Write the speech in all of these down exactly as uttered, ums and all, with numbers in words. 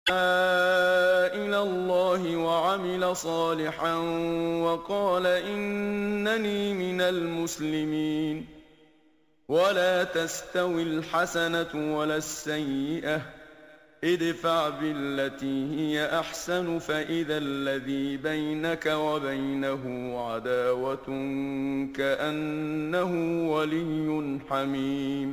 إلى الله وعمل صالحا وقال إنني من المسلمين. ولا تستوي الحسنة ولا السيئة، ادفع بالتي هي أحسن فإذا الذي بينك وبينه عداوة كأنه ولي حميم.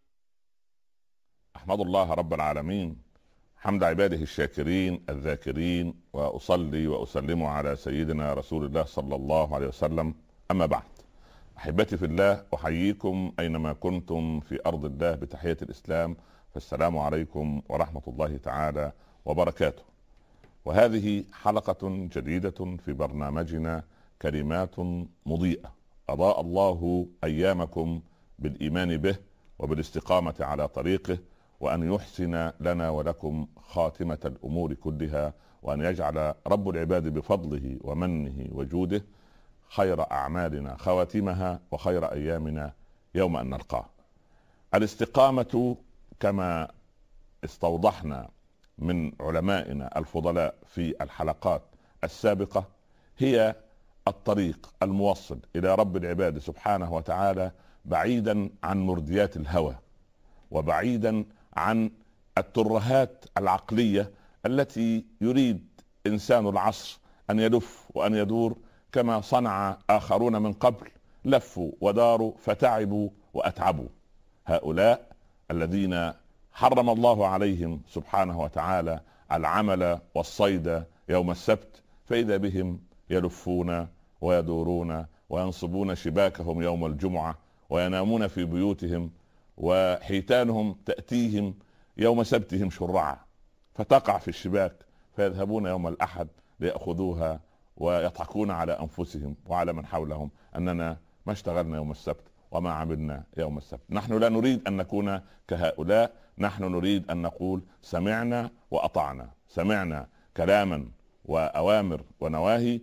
أحمد الله رب العالمين حمد عباده الشاكرين الذاكرين، وأصلي وأسلم على سيدنا رسول الله صلى الله عليه وسلم. أما بعد، أحبتي في الله، أحييكم أينما كنتم في أرض الله بتحية الإسلام، فالسلام عليكم ورحمة الله تعالى وبركاته. وهذه حلقة جديدة في برنامجنا كلمات مضيئة، أضاء الله أيامكم بالإيمان به وبالاستقامة على طريقه، وأن يحسن لنا ولكم خاتمة الأمور كلها، وأن يجعل رب العباد بفضله ومنه وجوده خير أعمالنا خواتمها وخير أيامنا يوم أن نلقاه. الاستقامة كما استوضحنا من علمائنا الفضلاء في الحلقات السابقة هي الطريق الموصل إلى رب العباد سبحانه وتعالى، بعيدا عن مرديات الهوى، وبعيدا عن الترهات العقلية التي يريد إنسان العصر أن يلف وأن يدور كما صنع آخرون من قبل، لفوا وداروا فتعبوا وأتعبوا. هؤلاء الذين حرم الله عليهم سبحانه وتعالى العمل والصيد يوم السبت، فإذا بهم يلفون ويدورون وينصبون شباكهم يوم الجمعة وينامون في بيوتهم، وحيتانهم تأتيهم يوم سبتهم شرعا فتقع في الشباك، فيذهبون يوم الأحد ليأخذوها ويضحكون على أنفسهم وعلى من حولهم أننا ما اشتغلنا يوم السبت وما عملنا يوم السبت. نحن لا نريد أن نكون كهؤلاء، نحن نريد أن نقول سمعنا وأطعنا، سمعنا كلاما وأوامر ونواهي،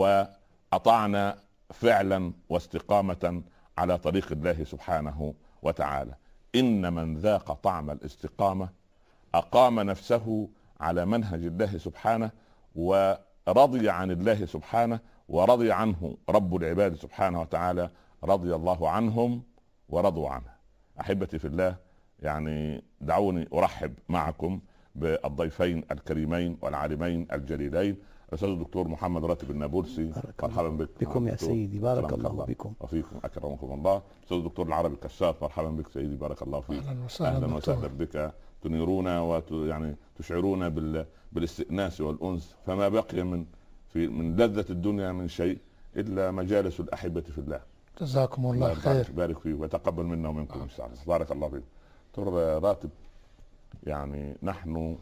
وأطعنا فعلا واستقامة على طريق الله سبحانه وتعالى. إن من ذاق طعم الاستقامة أقام نفسه على منهج الله سبحانه، ورضي عن الله سبحانه، ورضي عنه رب العباد سبحانه وتعالى، رضي الله عنهم ورضوا عنه. أحبتي في الله، يعني دعوني أرحب معكم بالضيفين الكريمين والعالمين الجليلين، الأستاذ الدكتور محمد راتب النابلسي. مرحبا بك بكم يا سيدي، بارك الله, الله بكم وفيكم، أكرمكم الله. الأستاذ الدكتور العربي الكشاف، مرحبا بك سيدي، بارك الله فيك. أهلا وسهلا, أهلا وسهلا بك. تنيرونا ويعني تشعرونا بال... بالاستئناس والأنس، فما بقي من في من لذة الدنيا من شيء إلا مجالس الأحبة في الله. جزاكم الله خير، بارك فيه وتقبل منا ومنكم إن شاء الله. بارك الله فيك. دكتور راتب، يعني نحن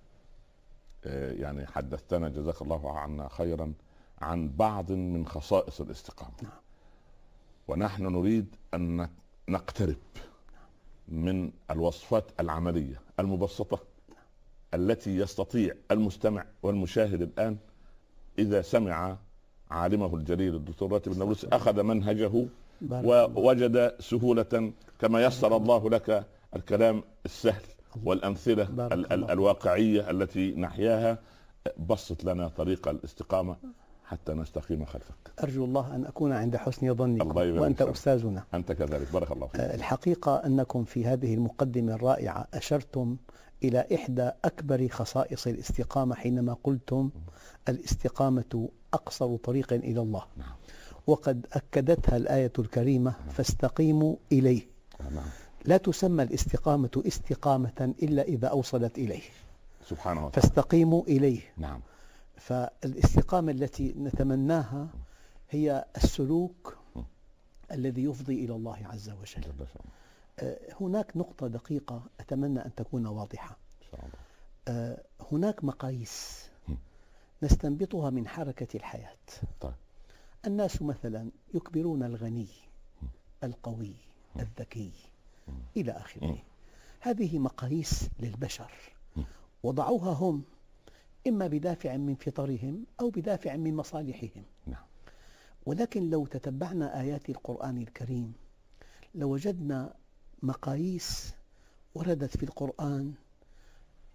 يعني حدثتنا جزاك الله عنا خيرا عن بعض من خصائص الاستقامة، ونحن نريد أن نقترب من الوصفات العملية المبسطة التي يستطيع المستمع والمشاهد الآن إذا سمع عالمه الجليل الدكتور راتب النابلسي أخذ منهجه ووجد سهولة كما يسر الله لك الكلام السهل والأمثلة ال- ال- الواقعية التي نحياها، بسط لنا طريق الاستقامة حتى نستقيم خلفك. أرجو الله أن أكون عند حسن ظنكم، وأنت أستاذنا. أنت كذلك، بارك الله فيك. الحقيقة أنكم في هذه المقدمة الرائعة أشرتم إلى إحدى أكبر خصائص الاستقامة حينما قلتم الاستقامة أقصر طريق إلى الله. نعم. وقد أكدتها الآية الكريمة: نعم. فاستقيموا إليه. نعم. لا تسمى الاستقامة استقامة إلا إذا أوصلت إليه سبحانه وتعالى. فاستقيموا إليه. نعم. فالاستقامة التي نتمناها هي السلوك م. الذي يفضي إلى الله عز وجل. هناك نقطة دقيقة أتمنى أن تكون واضحة. إن شاء الله. هناك مقاييس م. نستنبطها من حركة الحياة. طيب. الناس مثلا يكبرون الغني م. القوي م. الذكي م. إلى آخره. م. هذه مقاييس للبشر م. وضعوها هم إما بدافع من فطرهم أو بدافع من مصالحهم. نعم. ولكن لو تتبعنا آيات القرآن الكريم لوجدنا مقاييس وردت في القرآن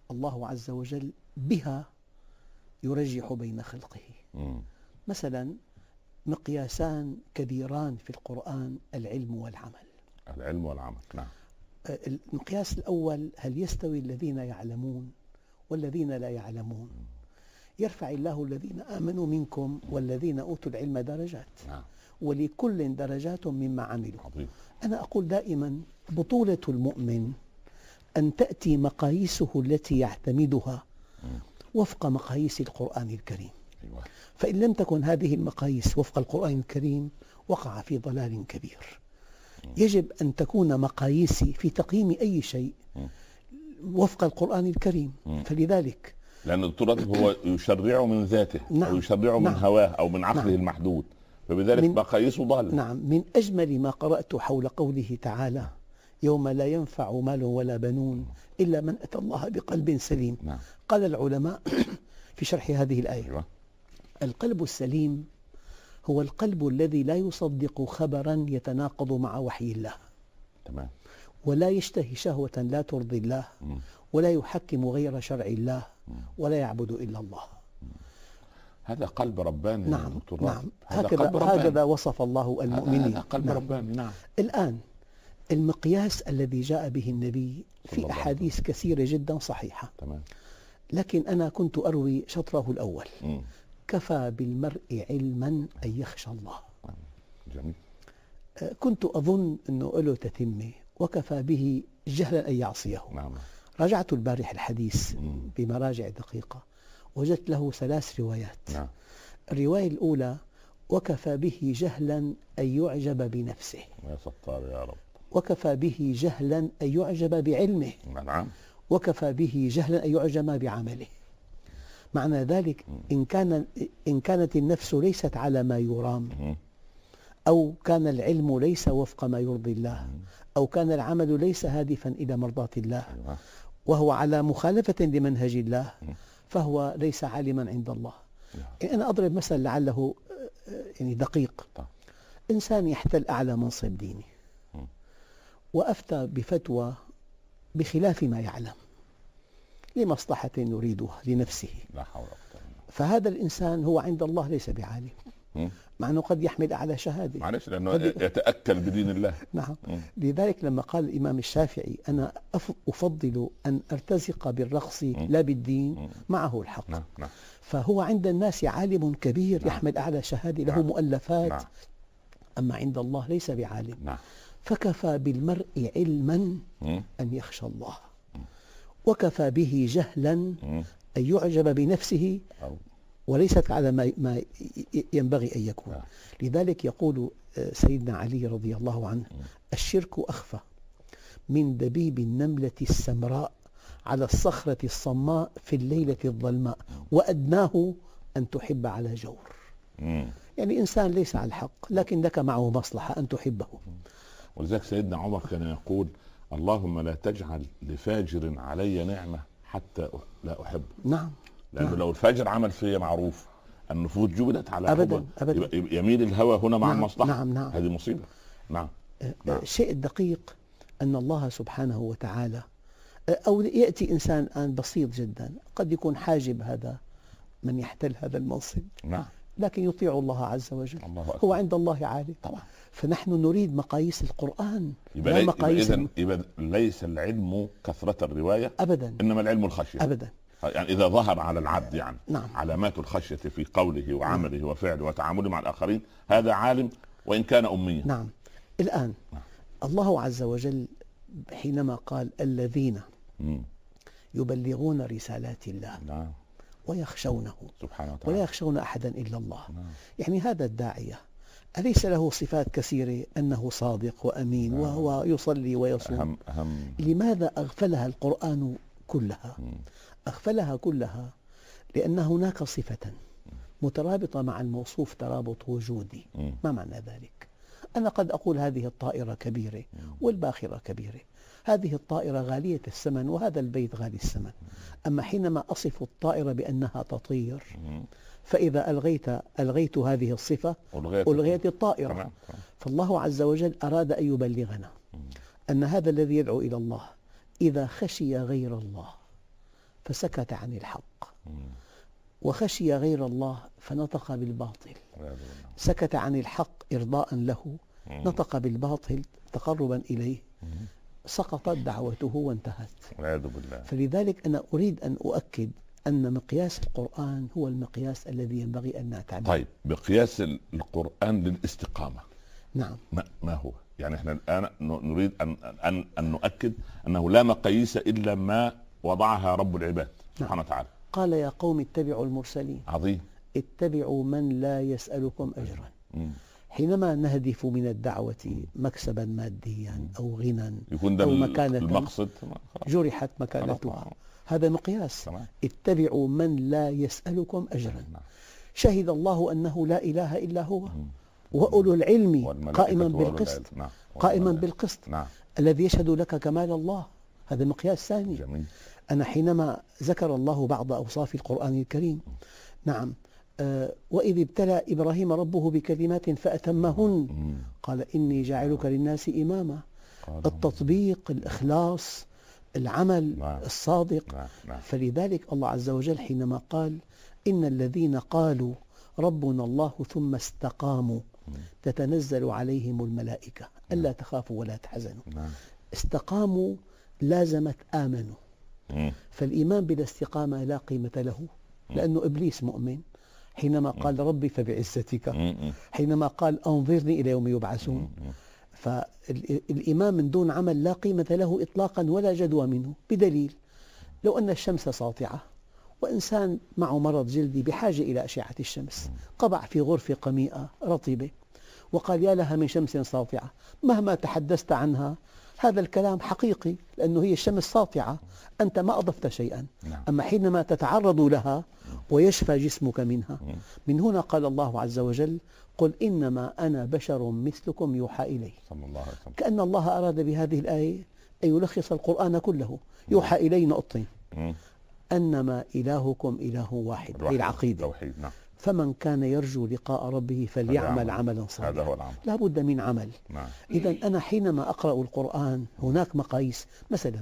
الله عز وجل بها يرجح بين خلقه. مم. مثلا مقياسان كبيران في القرآن: العلم والعمل. العلم والعمل، نعم. المقياس الأول: هل يستوي الذين يعلمون والذين لا يعلمون؟ يرفع الله الذين آمنوا منكم والذين أوتوا العلم درجات، نعم. ولكل درجات مما عملوا. عظيم. أنا أقول دائما: بطولة المؤمن أن تأتي مقاييسه التي يعتمدها وفق مقاييس القرآن الكريم. أيوة. فإن لم تكن هذه المقاييس وفق القرآن الكريم وقع في ضلال كبير. يجب أن تكون مقاييسي في تقييم أي شيء وفق القرآن الكريم. فلذلك لأن الدكتور هو يشرع من ذاته، نعم. أو يشرع من نعم. هواه أو من عقله، نعم. المحدود، فبذلك من مقاييسه ضالة. نعم. من أجمل ما قرأت حول قوله تعالى: يوم لا ينفع مال ولا بنون إلا من أتى الله بقلب سليم. نعم. قال العلماء في شرح هذه الآية: أيوة. القلب السليم هو القلب الذي لا يصدق خبرا يتناقض مع وحي الله، تمام. ولا يشتهي شهوة لا ترضي الله، مم. ولا يحكم غير شرع الله، مم. ولا يعبد إلا الله. هذا قلب رباني. نعم. دكتور نعم. هذا هكذا, قلب رباني. هكذا وصف الله المؤمنين. هذا قلب نعم. رباني. نعم. الآن المقياس الذي جاء به النبي في أحاديث كثيرة جدا صحيحة، تمام. لكن أنا كنت أروي شطره الأول: مم. كفى بالمرء علما أن يخشى الله. جميل. كنت أظن أنه له تتمة: وكفى به جهلا أن يعصيه. نعم. راجعت البارح الحديث مم. بمراجع دقيقة، وجدت له ثلاث روايات. نعم. الرواية الأولى: وكفى به جهلا أن يعجب بنفسه. يا ستار يا رب. وكفى به جهلا أن يعجب بعلمه. نعم. وكفى به جهلا أن يعجب بعمله. معنى ذلك إن كان إن كانت النفس ليست على ما يرام، مم. أو كان العلم ليس وفق ما يرضي الله، أو كان العمل ليس هادفا إلى مرضاة الله، أيوة. وهو على مخالفة لمنهج الله، فهو ليس عالما عند الله. يعني أنا أضرب مثل لعله يعني دقيق. طيب. إنسان يحتل أعلى منصب ديني وأفتى بفتوى بخلاف ما يعلم لمصلحة يريدها لنفسه، لا حول ولا قوة. فهذا الإنسان هو عند الله ليس بعالم، مع أنه قد يحمل أعلى شهادة، معلش، لأنه يتأكل بدين الله. نعم. مم. لذلك لما قال الإمام الشافعي: أنا أفضل أن أرتزق بالرقص لا بالدين، مم. معه الحق. نعم. نعم. فهو عند الناس عالم كبير، نعم. يحمل أعلى شهادة، له نعم. مؤلفات. نعم. أما عند الله ليس بعالم. نعم. فكفى بالمرء علما مم. أن يخشى الله، وكفى به جهلا مم. أن يعجب بنفسه أو. وليست على ما ما ينبغي أن يكون. نعم. لذلك يقول سيدنا علي رضي الله عنه: الشرك أخفى من دبيب النملة السمراء على الصخرة الصماء في الليلة الظلماء، وأدناه أن تحب على جور. مم. يعني إنسان ليس على الحق لكن لك معه مصلحة أن تحبه. ولذلك سيدنا عمر كان يقول: اللهم لا تجعل لفاجر علي نعمة حتى لا أحبه. نعم. لأنه نعم. لو الفاجر عمل فيا معروف، النفوس جبلت على أبدا حبه، أبدا. يميل الهوى هنا مع نعم. المصلحة. نعم. نعم. هذه مصيبة. نعم. نعم. الشيء الدقيق أن الله سبحانه وتعالى، أو يأتي إنسان الآن بسيط جدا قد يكون حاجب هذا من يحتل هذا المنصب، نعم. لكن يطيع الله عز وجل. الله أكبر. هو عند الله عالم طبعا. فنحن نريد مقاييس القرآن يبقى لا لي... مقاييس يبقى, يبقى ليس العلم كثرة الرواية أبدا، إنما العلم الخشية. أبدا. يعني إذا ظهر على العبد يعني نعم. علامات الخشية في قوله وعمله وفعله وتعامله مع الآخرين، هذا عالم وإن كان أميا. نعم. الآن نعم. الله عز وجل حينما قال: الذين مم. يبلغون رسالات الله نعم. ويخشونه سبحانه وتعالى ولا يخشون أحدا إلا الله. نعم. يعني هذا الداعية أليس له صفات كثيرة أنه صادق وأمين نعم. وهو يصلي ويصوم؟ أهم أهم لماذا أغفلها القرآن كلها؟ مم. أغفلها كلها لأن هناك صفة مترابطة مع الموصوف ترابط وجودي. مم. ما معنى ذلك؟ أنا قد أقول هذه الطائرة كبيرة والباخرة كبيرة، هذه الطائرة غالية الثمن وهذا البيت غالي الثمن، أما حينما أصف الطائرة بأنها تطير مم. فإذا ألغيت ألغيت هذه الصفة ألغيت, ألغيت الطائرة. تمام. فالله عز وجل أراد أن يبلغنا أن هذا الذي يدعو إلى الله إذا خشي غير الله فسكت عن الحق، وخشي غير الله فنطق بالباطل، سكت عن الحق إرضاء له، نطق بالباطل تقربا إليه، سقطت دعوته وانتهت. فلذلك أنا أريد أن أؤكد أن مقياس القرآن هو المقياس الذي ينبغي أن نعتبره. طيب، مقياس القرآن للاستقامة نعم ما, ما هو؟ يعني احنا الآن نريد أن, أن, أن نؤكد أنه لا مقاييس إلا ما وضعها رب العباد سبحانه نعم. وتعالى. قال يا قوم اتبعوا المرسلين. عظيم. اتبعوا من لا يسألكم أجرا. مم. حينما نهدف من الدعوة مكسبا ماديا أو غنى أو مكانة المقصد جرحت مكانتها، هذا مقياس. اتبعوا من لا يسألكم أجرا. شهد الله أنه لا إله إلا هو وأولو العلم قائما بالقسط قائما بالقسط الذي يشهد لك كمال الله، هذا مقياس ثاني. جميل. أنا حينما ذكر الله بعض أوصاف القرآن الكريم، نعم، آه وإذ ابتلى إبراهيم ربه بكلمات فأتمهن قال إني جاعلك للناس إماما. التطبيق، الإخلاص، العمل نعم. الصادق نعم. نعم. فلذلك الله عز وجل حينما قال إن الذين قالوا ربنا الله ثم استقاموا تتنزل عليهم الملائكة ألا تخافوا ولا تحزنوا. نعم. استقاموا لازمت آمنوا. مم. فالإيمان بلا استقامة لا قيمة له، لأنه إبليس مؤمن حينما قال ربي فبعزتك، حينما قال أنظرني إلى يوم يبعثون. فالإيمان من دون عمل لا قيمة له إطلاقا ولا جدوى منه، بدليل لو أن الشمس ساطعة وإنسان معه مرض جلدي بحاجة إلى أشعة الشمس، قبع في غرفة قميئة رطبة وقال يا لها من شمس ساطعة، مهما تحدثت عنها هذا الكلام حقيقي لأنه هي الشمس ساطعة، أنت ما أضفت شيئا. نعم. أما حينما تتعرض لها ويشفى جسمك منها، من هنا قال الله عز وجل قل إنما أنا بشر مثلكم يوحى إلي. صلى الله عليه وسلم. كأن الله أراد بهذه الآية أن يلخص القرآن كله. يوحى إلي نقطتين، أنما إلهكم إله واحد، هي العقيدة. نعم. فمن كان يرجو لقاء ربه فليعمل عملا صالحا. هذا هو العمل. لا بد من عمل. نعم. إذن أنا حينما أقرأ القرآن هناك مقاييس، مثلا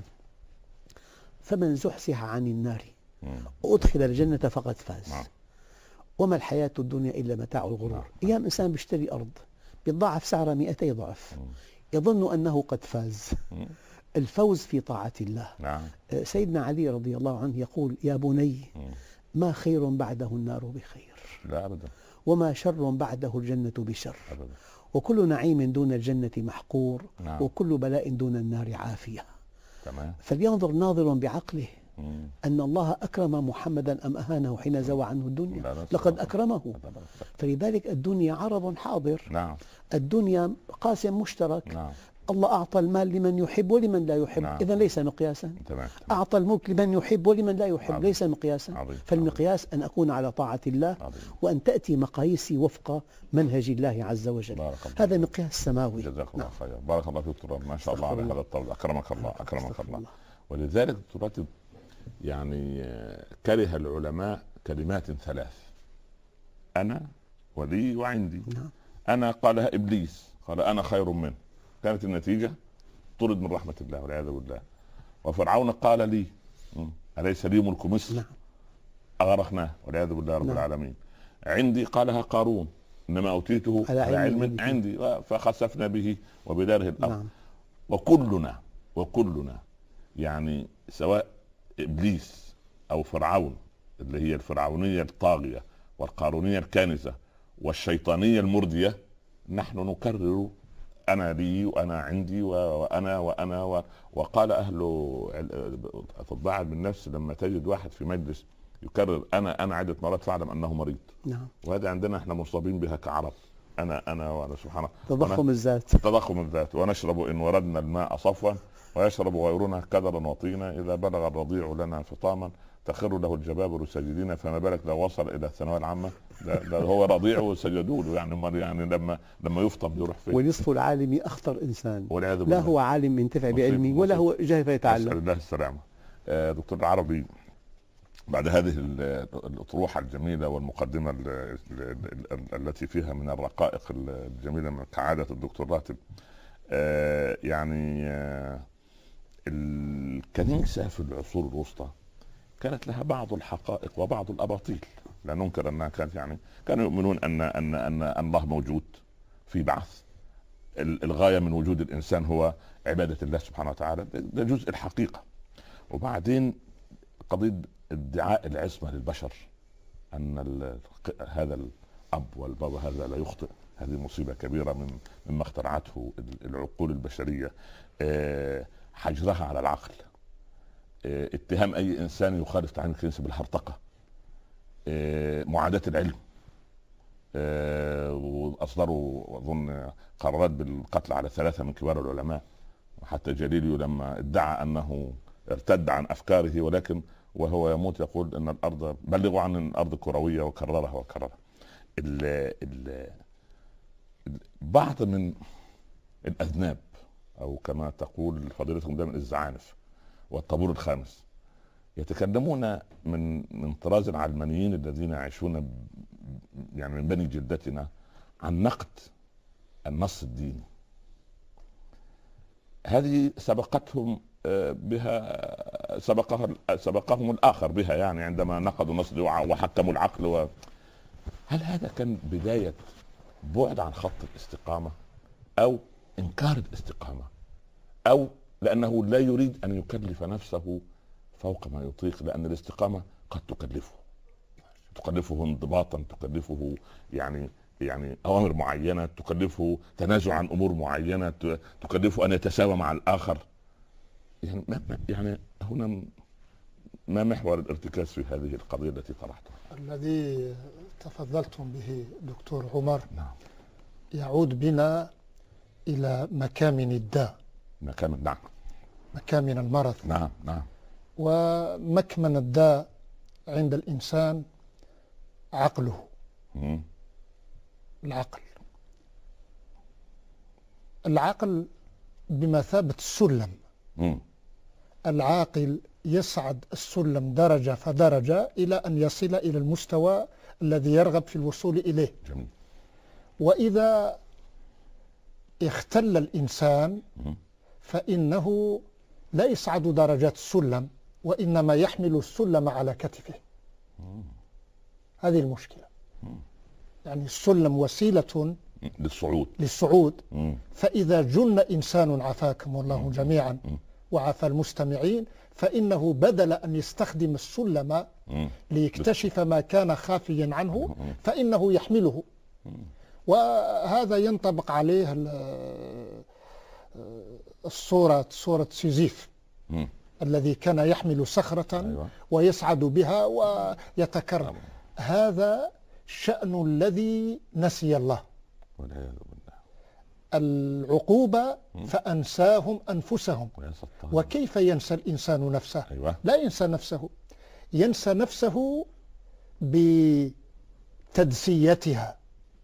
فمن زحزح عن النار وأدخل الجنة فقد فاز. نعم. وما الحياة الدنيا إلا متاع الغرور. نعم. أيام إنسان بيشتري أرض بيتضاعف سعرها مئتي ضعف، يظن أنه قد فاز. الفوز في طاعة الله. نعم. سيدنا علي رضي الله عنه يقول يا بني ما خير بعده النار بخير، لا أبدا، وما شر بعده الجنة بشر، أبدا. وكل نعيم دون الجنة محقور. نعم. وكل بلاء دون النار عافية. تمام. فلينظر ناظر بعقله مم. أن الله أكرم محمدا أم أهانه حين زوى عنه الدنيا. لا لا لقد أكرمه. فلذلك الدنيا عرض حاضر. نعم. الدنيا قاسم مشترك. نعم. الله أعطى المال لمن يحب ولمن لا يحب. نعم. إذن ليس مقياسا. تمام. أعطى الملك لمن يحب ولمن لا يحب. عظيم. ليس مقياسا. عظيم. فالمقياس أن أكون على طاعة الله. عظيم. وأن تأتي مقاييسي وفق منهج الله عز وجل. هذا مقياس سماوي. جزاك الله خير. بارك الله فيك دكتور، ما شاء الله على هذا الطول. أكرمك الله أكرمك الله. ولذلك دكتور يعني كره العلماء كلمات ثلاث: أنا ولي وعندي. نعم. أنا قالها إبليس، قال أنا خير منه، كانت النتيجة طرد من رحمة الله والعياذ بالله. وفرعون قال لي أليس لي ملك مصر؟ نعم. أغرقناه والعياذ بالله رب نعم. العالمين. عندي قالها قارون إنما أوتيته على علم عندي فخسفنا به وبداره الأرض. نعم. وكلنا وكلنا يعني سواء إبليس أو فرعون اللي هي الفرعونية الطاغية والقارونية الكانزة والشيطانية المردية، نحن نكرر أنا لي وأنا عندي وأنا وأنا و... وقال أهل الضاعة بالنفس لما تجد واحد في مجلس يكرر أنا أنا عدة مرات فاعلم أنه مريض. نعم. وهذا عندنا احنا مصابين بها كعرب، أنا أنا وأنا سبحان الله. تضخم الذات. تضخم الذات. ونشرب إن وردنا الماء صفوا ويشرب غيرنا كدرا وطينا، إذا بلغ الرضيع لنا فطاما تخر له الجبابر ساجدين، فما بالك لو وصل إلى الثانوية العامة. ده, ده هو رضيع وسجدوا له، يعني يعني لما لما يفطم يروح فين؟ ونصف العالم أخطر إنسان، لا هو عالم ينتفع بعلمه ولا هو جاهل فيتعلم. نسأل الله السلامة. آه دكتور العربي، بعد هذه الأطروحة الجميلة والمقدمة التي فيها من الرقائق الجميلة كعادة الدكتور راتب، آه يعني آه الكنيسة في العصور الوسطى كانت لها بعض الحقائق وبعض الاباطيل، لا ننكر انها كانت يعني كانوا يؤمنون ان ان ان, أن الله موجود في بعث، الغايه من وجود الانسان هو عباده الله سبحانه وتعالى، ده جزء الحقيقه. وبعدين قضيه ادعاء العصمه للبشر، ان هذا الاب والبابا هذا لا يخطئ، هذه مصيبه كبيره من مما اخترعته العقول البشريه. حجرها على العقل، اتهام اي انسان يخالف تعليم الكنيسه بالهرطقه، معاداه العلم، واصدروا اظن قرارات بالقتل على ثلاثه من كبار العلماء، وحتى جاليليو لما ادعى انه ارتد عن افكاره ولكن وهو يموت يقول ان الارض بلغوا عن الارض كرويه، وكررها وكررها. ال ال بعض من الاذناب او كما تقول فضيلتكم دائما الزعانف والطابور الخامس يتكلمون من من طراز العلمانيين الذين يعيشون يعني من بني جلدتنا عن نقد النص الديني. هذه سبقتهم بها سبقها سبقهم الاخر بها، يعني عندما نقدوا النص وحكموا العقل و... هل هذا كان بدايه بعد عن خط الاستقامه، او انكار الاستقامه، او لانه لا يريد ان يكلف نفسه فوق ما يطيق، لان الاستقامه قد تكلفه تكلفه انضباطا، تكلفه يعني يعني اوامر معينه، تكلفه تنازع عن امور معينه، تكلفه ان يتساوى مع الاخر. يعني يعني هنا ما محور الارتكاز في هذه القضيه التي طرحتها؟ الذي تفضلتم به دكتور عمر نعم يعود بنا الى مكامن الداء، مكامن نعم مكامن المرض. نعم نعم ومكمن الداء عند الانسان عقله. مم. العقل العقل بمثابة السلم. مم. العاقل يصعد السلم درجة فدرجة إلى أن يصل إلى المستوى الذي يرغب في الوصول إليه. جميل. وإذا اختل الإنسان فإنه لا يصعد درجات السلم، وإنما يحمل السلم على كتفه. هذه المشكلة. يعني السلم وسيلة للصعود للصعود مم. فإذا جن إنسان عافاكم الله جميعا وعافى المستمعين، فإنه بدل أن يستخدم السلم ليكتشف ما كان خافيا عنه فإنه يحمله. وهذا ينطبق عليه الصورة صورة سيزيف الذي كان يحمل صخرة أيوة. ويصعد بها ويتكرر. هذا شأن الذي نسي الله والعياذ بالله. العقوبة فأنساهم أنفسهم. ويسطر. وكيف ينسى الإنسان نفسه؟ أيوة. لا ينسى نفسه، ينسى نفسه بتدسيتها،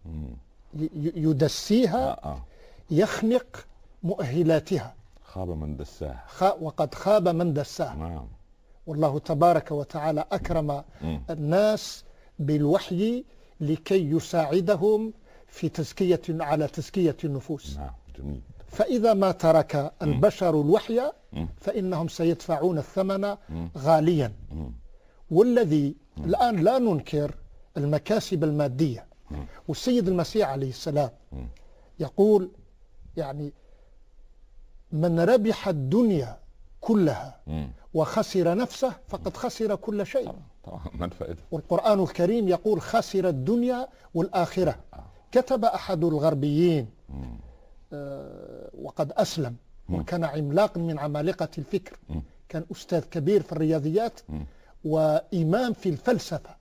يدسيها، آه آه. يخنق مؤهلاتها. خاب من دساها. وقد خاب من دساها. نعم. والله تبارك وتعالى أكرم مم. الناس بالوحي لكي يساعدهم في تزكية على تزكية النفوس. نعم. جميل. فإذا ما ترك البشر الوحي فإنهم سيدفعون الثمن غاليا. والذي الآن لا ننكر المكاسب المادية، والسيد المسيح عليه السلام يقول يعني من ربح الدنيا كلها وخسر نفسه فقد خسر كل شيء. طبعا ما الفائدة؟ والقرآن الكريم يقول خسر الدنيا والآخرة. كتب أحد الغربيين آه وقد أسلم وكان عملاق من عمالقة الفكر، كان أستاذ كبير في الرياضيات وإمام في الفلسفة،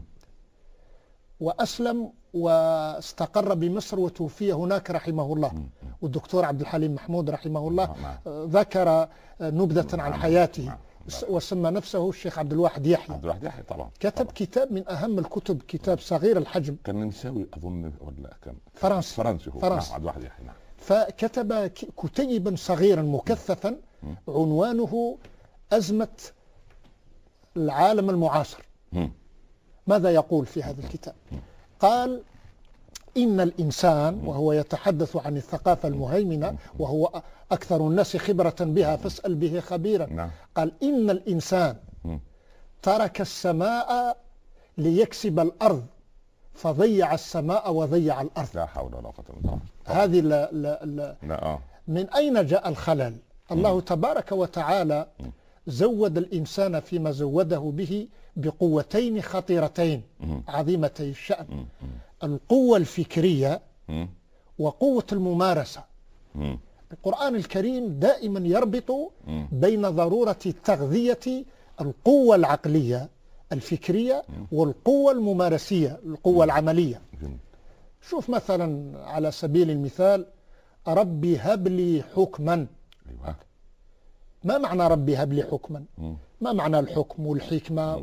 وأسلم واستقر بمصر وتوفي هناك رحمه الله. والدكتور عبد الحليم محمود رحمه الله ذكر نبذة عن حياته وسمى نفسه الشيخ عبد الواحد يحيى. عبد الواحد يحيى طبعا. كتب طبعا. كتاب من أهم الكتب، كتاب صغير الحجم. كان نمساوي أظن ولا كان فرنسي. فرنسي هو. فرنسي. نعم. عبد الواحد يحيى. نعم. فكتب كتيبا صغيرا مكثفا عنوانه أزمة العالم المعاصر. ماذا يقول في هذا الكتاب؟ قال إن الإنسان، وهو يتحدث عن الثقافة المهيمنة وهو أكثر الناس خبرة بها فاسأل به خبيرا. قال إن الإنسان ترك السماء ليكسب الأرض فضيع السماء وضيع الأرض. لا حول ولا قوة إلا بالله. هذه لا لا لا لا آه. من أين جاء الخلل؟ الله تبارك وتعالى زود الإنسان فيما زوده به بقوتين خطيرتين عظيمتي الشأن، القوة الفكرية وقوة الممارسة. القرآن الكريم دائما يربط بين ضرورة تغذية القوة العقلية الفكرية والقوة الممارسية القوة العملية. شوف مثلا على سبيل المثال ربي هب لي حكما. ما معنى ربي هب لي حكما؟ ما معنى الحكم والحكمة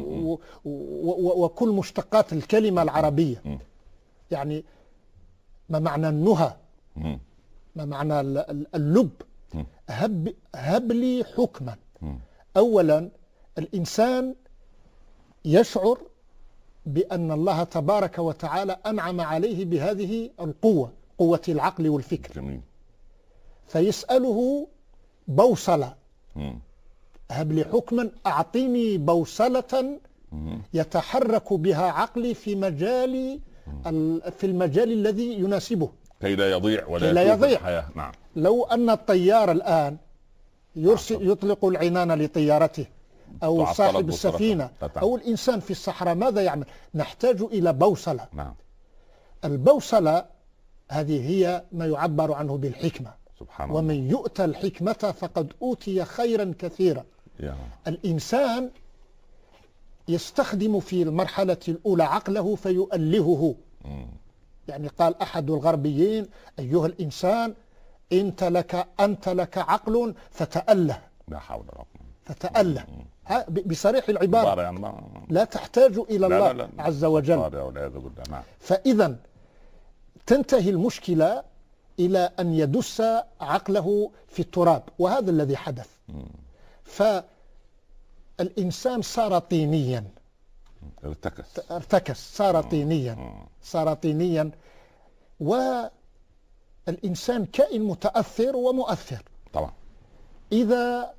وكل مشتقات الكلمة العربية؟ يعني ما معنى النهى؟ ما معنى اللب؟ هب, هب لي حكما. أولا الإنسان يشعر بأن الله تبارك وتعالى أنعم عليه بهذه القوة، قوة العقل والفكر. جميل. فيسأله بوصلة. هب لي حكما، أعطيني بوصلة يتحرك بها عقلي في مجال في المجال الذي يناسبه كي لا يضيع ولا كي لا يضيع. الحياة. نعم. لو أن الطيار الآن يرسل يطلق العنان لطيارته أو صاحب السفينة أو الإنسان في الصحراء ماذا يعمل؟ نحتاج إلى بوصلة. نعم. البوصلة هذه هي ما يعبر عنه بالحكمة. سبحان الله. ومن يؤتى الحكمة فقد أوتي خيرا كثيرا. يا. الإنسان يستخدم في المرحلة الأولى عقله فيؤلهه. م. يعني قال أحد الغربيين أيها الإنسان أنت لك أنت لك عقل فتأله. لا حول ولا قوة. فتأله بصريح العبارة. يعني ما... لا تحتاج إلى لا الله لا لا عز وجل. نعم. فإذا تنتهي المشكلة إلى أن يدس عقله في التراب، وهذا الذي حدث. فالإنسان صار طينيا. ارتكس ارتكس صار طينيا صار طينيا والإنسان كائن متأثر ومؤثر. طبعا. إذا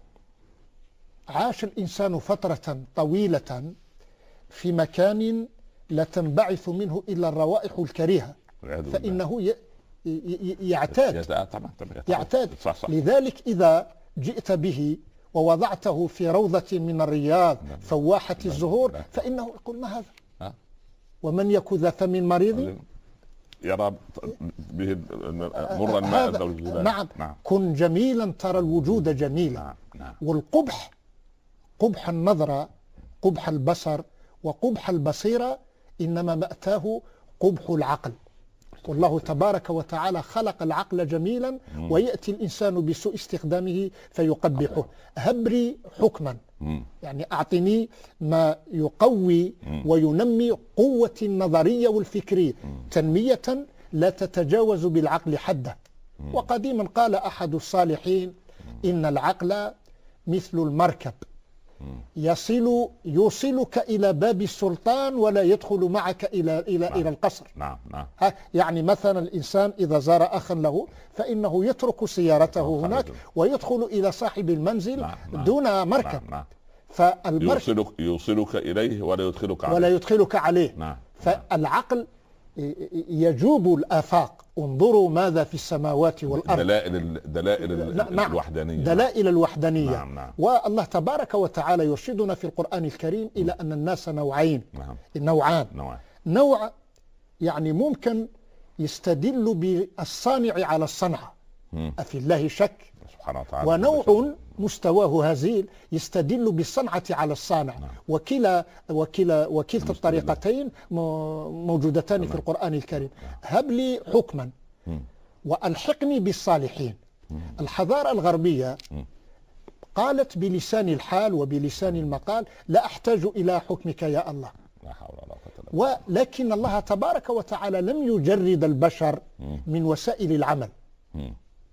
عاش الإنسان فترة طويلة في مكان لا تنبعث منه إلا الروائح الكريهة فإنه ي... يعتاد يعتاد صح صح. لذلك إذا جئت به ووضعته في روضة من الرياض فواحة الزهور فإنه يقول ما هذا؟ أه؟ ومن يك ذا فم مريض يرى به مر الماء. نعم. نعم. كن جميلا ترى الوجود جميلا. نعم. نعم. والقبح قبح النظرة قبح البصر وقبح البصيرة إنما مأتاه قبح العقل. والله تبارك وتعالى خلق العقل جميلا ويأتي الإنسان بسوء استخدامه فيقبحه. هبري حكما يعني أعطني ما يقوي وينمي قوة النظرية والفكرية تنمية لا تتجاوز بالعقل حده. وقديما قال أحد الصالحين إن العقل مثل المركب يصل يوصلك إلى باب السلطان ولا يدخل معك إلى إلى نعم. إلى القصر. نعم. نعم. يعني مثلا الإنسان إذا زار أخا له فإنه يترك سيارته نعم. هناك ويدخل إلى صاحب المنزل نعم. دون مركب. نعم. نعم. فالمركب يوصلك يوصلك إليه ولا يدخلك عليه. ولا يدخلك عليه. نعم. فالعقل يجوب الآفاق. انظروا ماذا في السماوات والأرض. دلائل دلائل نعم. الوحدانية. دلائل الوحدانية. نعم. نعم. والله تبارك وتعالى يرشدنا في القرآن الكريم إلى أن الناس نوعين. نعم. نوعان. نوع. نوع يعني ممكن يستدل بالصانع على الصنعة أفي الله شك. سبحانه وتعالى. ونوع مستواه هزيل يستدل بالصنعة على الصانع. نعم. وكلا وكلا وكلتا الطريقتين موجودتان نعم. في القرآن الكريم. نعم. هب لي حكما م. وألحقني بالصالحين. م. الحضارة الغربية م. قالت بلسان الحال وبلسان المقال لا أحتاج إلى حكمك يا الله. لا حول ولا قوة. ولكن الله تبارك وتعالى لم يجرد البشر م. من وسائل العمل. م.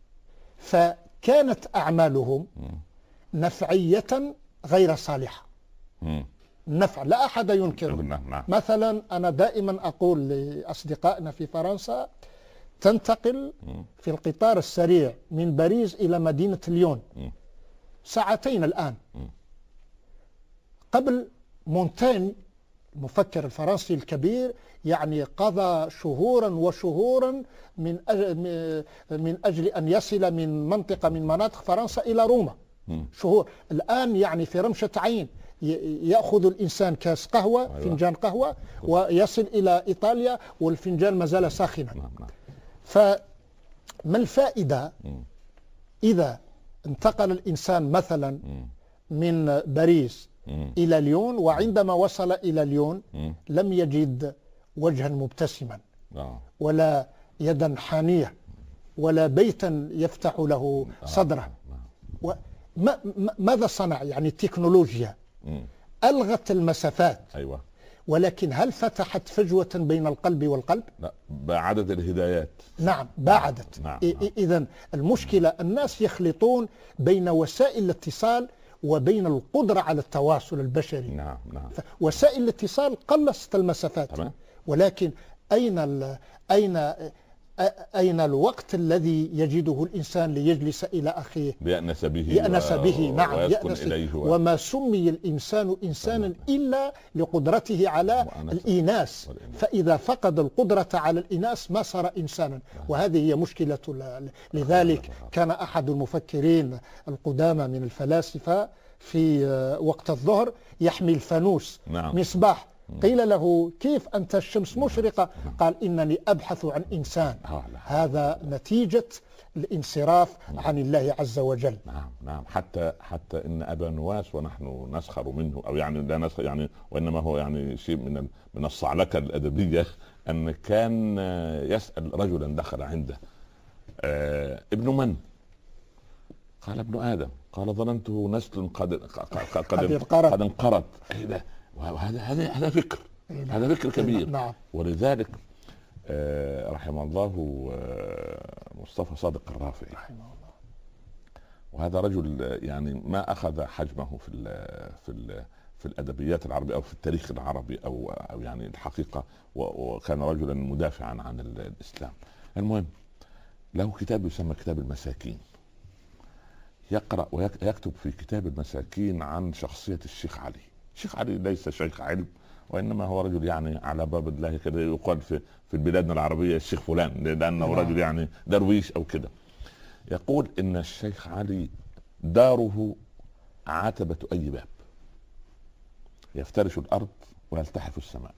فكانت أعمالهم نفعية غير صالحة. نفع لا أحد ينكره. مثلا أنا دائما أقول لأصدقائنا في فرنسا تنتقل في القطار السريع من باريس إلى مدينة ليون ساعتين الآن. قبل مونتين المفكر الفرنسي الكبير يعني قضى شهورا وشهورا من أجل, من أجل أن يصل من منطقة من مناطق فرنسا إلى روما. شهور. الآن يعني في رمشة عين يأخذ الإنسان كاس قهوة، فنجان قهوة، ويصل إلى إيطاليا والفنجان ما زال ساخنا. فما الفائدة إذا انتقل الإنسان مثلا من باريس إلى ليون، وعندما وصل إلى ليون لم يجد وجها مبتسما ولا يدا حانية ولا بيتا يفتح له صدره؟ ماذا صنع؟ يعني التكنولوجيا ألغت المسافات، أيوة. ولكن هل فتحت فجوة بين القلب والقلب؟ لا، باعدت الهدايات. نعم، باعدت. نعم. إذن المشكلة الناس يخلطون بين وسائل الاتصال وبين القدرة على التواصل البشري. نعم نعم. وسائل الاتصال قلصت المسافات. تمام. ولكن أين ال... أين أين الوقت الذي يجده الإنسان ليجلس إلى أخيه ليأنس به يأنس به. نعم، ويسكن إليه و... وما سمي الإنسان إنسانا إلا لقدرته على الإيناس، فإذا فقد القدرة على الإيناس ما صار إنسانا، وهذه هي مشكلة. لذلك كان أحد المفكرين القدامى من الفلاسفة في وقت الظهر يحمي الفانوس. نعم. مصباح. قيل له كيف أنت الشمس مشرقة؟ قال إنني أبحث عن إنسان. هذا نتيجة الانصراف عن الله عز وجل. نعم نعم. حتى حتى إن أبا نواس ونحن نسخر منه، أو يعني لا نسخر يعني، وإنما هو يعني شيء من من الصعلكة الأدبية، أن كان يسأل رجلا دخل عنده آه ابن من؟ قال ابن آدم. قال ظننته نسل قد قد قد انقرض. وهذا هذا هذا فكر، هذا فكر كبير. نعم. ولذلك آه رحمه الله آه مصطفى صادق الرافعي رحمه الله، وهذا رجل يعني ما أخذ حجمه في ال في ال في الأدبيات العربية أو في التاريخ العربي أو أو يعني الحقيقة، وكان رجلا مدافعا عن الإسلام. المهم له كتاب يسمى كتاب المساكين، يقرأ ويكتب في كتاب المساكين عن شخصية الشيخ علي. الشيخ علي ليس شيخ علم، وإنما هو رجل يعني على باب الله كده، يقال في في البلاد العربية الشيخ فلان، لأنه رجل يعني درويش أو كده. يقول إن الشيخ علي داره عتبة أي باب، يفترش الأرض ويلتحف السماء.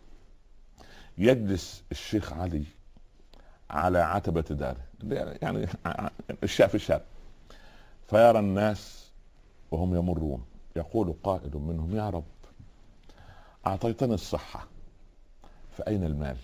يجلس الشيخ علي على عتبة داره، يعني الشاء في الشارع، فيرى الناس وهم يمرون، يقول قائل منهم: يا رب أعطيتني الصحة فأين المال؟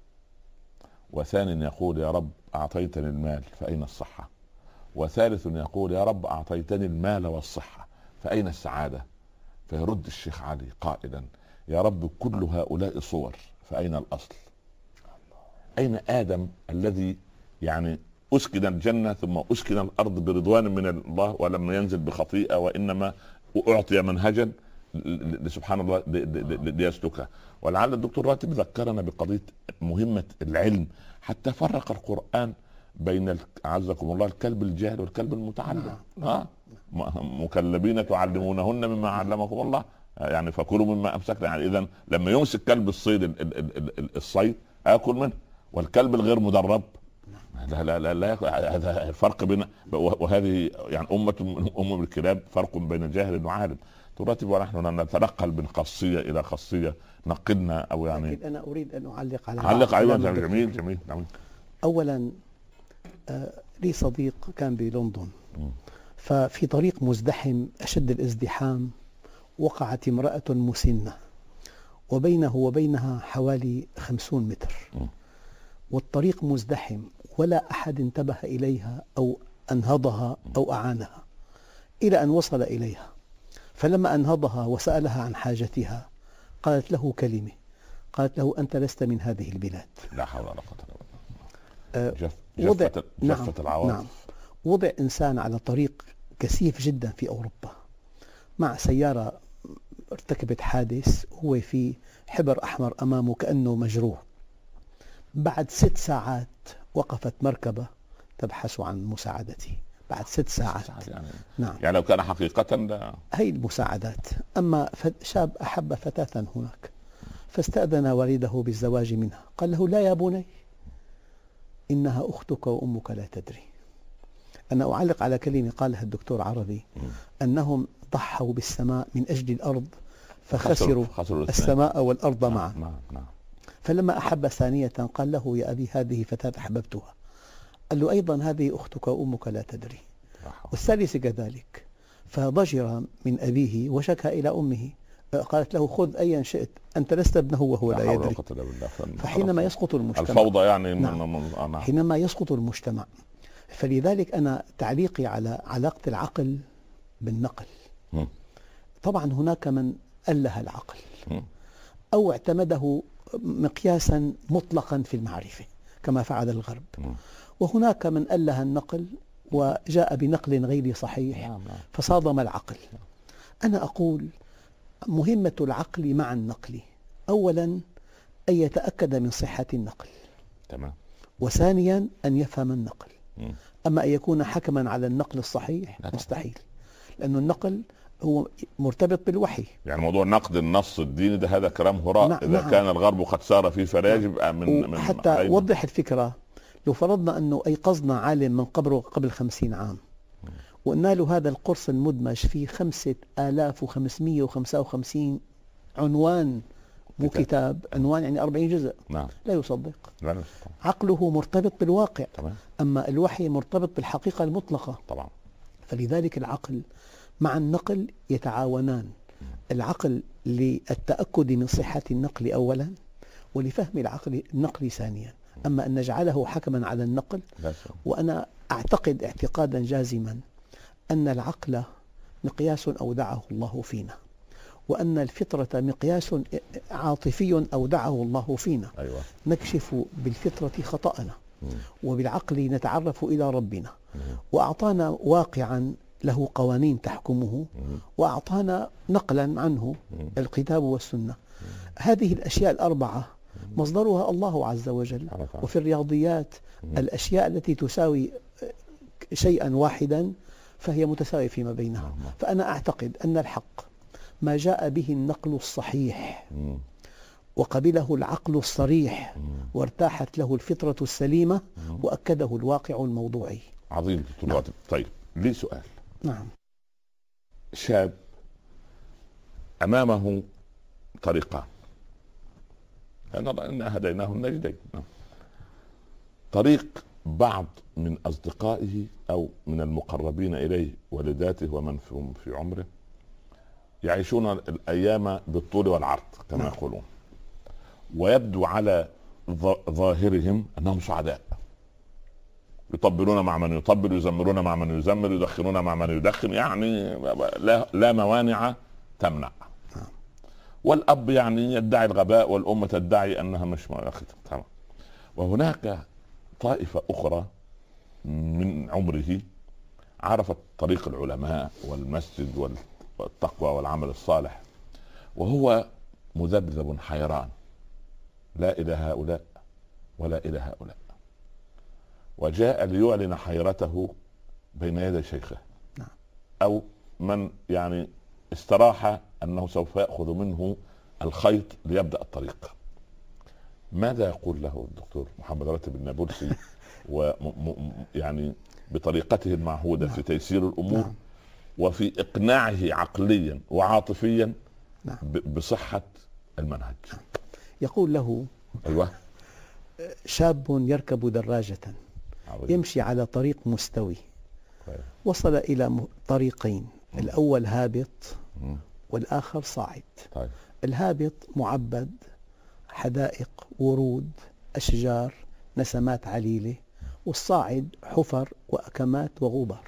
وثاني يقول: يا رب أعطيتني المال فأين الصحة؟ وثالث يقول: يا رب أعطيتني المال والصحة فأين السعادة؟ فيرد الشيخ علي قائلا: يا رب كل هؤلاء صور فأين الأصل؟ أين آدم الذي يعني أسكن الجنة ثم أسكن الأرض برضوان من الله ولم ينزل بخطيئة، وإنما أعطي منهجا سبحان الله ليسلكه. ولعل الدكتور راتب ذكرنا بقضية مهمة العلم، حتى فرق القرآن بين عزكم الله الكلب الجاهل والكلب المتعلم. ها مكلبين تعلمونهن مما علمكم الله، يعني فكلوا مما أمسكنا. يعني إذا لما يمسك كلب الصيد الصيد آكل منه، والكلب الغير مدرب لا لا لا, لا هذا الفرق بين، وهذه يعني أمة أم الكلاب، فرق بين الجاهل وعالم. ترتب ونحن نتنقل من خاصية إلى خاصية، نقلنا أو يعني. لكن أنا أريد أن أعلق على علق أيضا. جميل جميل. أولا آه لي صديق كان بلندن، ففي طريق مزدحم أشد الازدحام وقعت امرأة مسنة، وبينه وبينها حوالي خمسون متر، والطريق مزدحم ولا أحد انتبه إليها أو أنهضها أو أعانها، إلى أن وصل إليها. فلما أنهضها وسألها عن حاجتها قالت له كلمة، قالت له: أنت لست من هذه البلاد. لا حول ولا قوة إلا بالله. وضع جفت نعم العواطف. نعم وضع إنسان على طريق كثيف جدا في أوروبا مع سيارة ارتكبت حادث، هو في حبر أحمر أمامه كأنه مجروح. بعد ست ساعات وقفت مركبة تبحث عن مساعدته، بعد ست ساعات يعني. نعم. يعني لو كان حقيقة لا. هي المساعدات. أما شاب أحب فتاة هناك فاستأذن والده بالزواج منها، قال له لا يا بني، إنها أختك وأمك لا تدري. أنا أعلق على كلمة قالها الدكتور عربي، أنهم ضحوا بالسماء من أجل الأرض فخسروا خسروا السماء والأرض معا. نعم نعم. فلما أحب ثانية قال له يا أبي هذه فتاة أحببتها، قال له أيضا هذه أختك وأمك لا تدري. والثالث كذلك، فضجر من أبيه وشكى إلى أمه، قالت له خذ أيا شئت، أنت لست ابنه وهو لا يدري. فحينما يسقط المجتمع الفوضى يعني نعم. حينما يسقط المجتمع. فلذلك أنا تعليقي على علاقة العقل بالنقل، طبعا هناك من أله العقل أو اعتمده مقياسا مطلقا في المعرفة كما فعل الغرب، وهناك من أله النقل وجاء بنقل غير صحيح فصادم العقل. أنا أقول مهمة العقل مع النقل أولا أن يتأكد من صحة النقل، تمام. وثانيا أن يفهم النقل. أما أن يكون حكما على النقل الصحيح مستحيل، لأن النقل هو مرتبط بالوحي. يعني موضوع نقد النص الديني ده هذا كلام هراء. نعم. إذا نعم. كان الغرب قد سار فيه فلا يجب نعم. من, من حتى وضح الفكرة، لو فرضنا أنه أيقظنا عالم من قبره قبل خمسين عام وقلنا له هذا القرص المدمج فيه خمسة آلاف وخمسمائة وخمسة وخمسين عنوان، مو كتاب, كتاب. عنوان يعني أربعين جزء. نعم. لا يصدق. لا يصدق. عقله مرتبط بالواقع. طبعا. أما الوحي مرتبط بالحقيقة المطلقة. طبعا. فلذلك العقل مع النقل يتعاونان، العقل للتأكد من صحة النقل أولا ولفهم العقل النقل ثانيا. أما أن نجعله حكما على النقل، وأنا أعتقد اعتقادا جازما أن العقل مقياس أودعه الله فينا، وأن الفطرة مقياس عاطفي أودعه الله فينا. أيوة. نكشف بالفطرة خطأنا وبالعقل نتعرف إلى ربنا، وأعطانا واقعا له قوانين تحكمه، وأعطانا نقلا عنه الكتاب والسنة. هذه الأشياء الأربعة مصدرها الله عز وجل. وفي الرياضيات الأشياء التي تساوي شيئا واحدا فهي متساوية فيما بينها. فأنا أعتقد أن الحق ما جاء به النقل الصحيح وقبله العقل الصريح وارتاحت له الفطرة السليمة وأكده الواقع الموضوعي. عظيم. نعم. طيب لي سؤال. نعم. شاب أمامه طريقان، إنا هديناه النجدين. طريق بعض من أصدقائه أو من المقربين إليه، والداته ومن في عمره، يعيشون الأيام بالطول والعرض كما يقولون، ويبدو على ظاهرهم أنهم سعداء، يطبلون مع من يطبل، يزمرون مع من يزمر، يدخنون مع من يدخن، يعني لا, لا موانع تمنع. والأب يعني يدعي الغباء والأم تدعي أنها مش تمام. وهناك طائفة أخرى من عمره عرفت طريق العلماء والمسجد والتقوى والعمل الصالح، وهو مذبذب حيران، لا إلى هؤلاء ولا إلى هؤلاء، وجاء ليعلن حيرته بين يدي شيخه أو من يعني استراح أنه سوف يأخذ منه الخيط ليبدأ الطريق. ماذا يقول له الدكتور محمد راتب النابلسي ويعني بطريقته المعهودة في تيسير الأمور وفي إقناعه عقليا وعاطفيا بصحة المنهج؟ يقول له أيوة. شاب يركب دراجة يمشي على طريق مستوي، وصل إلى طريقين، الأول هابط والآخر صاعد. طيب. الهابط معبد حدائق، ورود، أشجار، نسمات عليلة، والصاعد حفر وأكمات وغبار.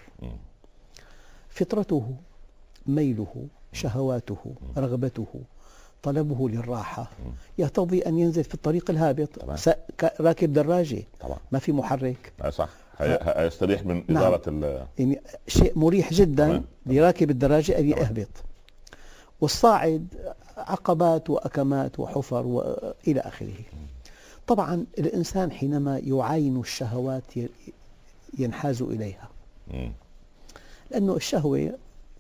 فطرته، ميله، شهواته، رغبته، طلبه للراحة يقتضي أن ينزل في الطريق الهابط. راكب دراجة طبعا. ما في محرك. صح. هيستريح من نعم. إدارة يعني شيء مريح جدا لراكب الدراجة أن يهبط. والصاعد عقبات وأكمات وحفر وإلى آخره. طبعا الإنسان حينما يعاين الشهوات ينحاز إليها، لأنه الشهوة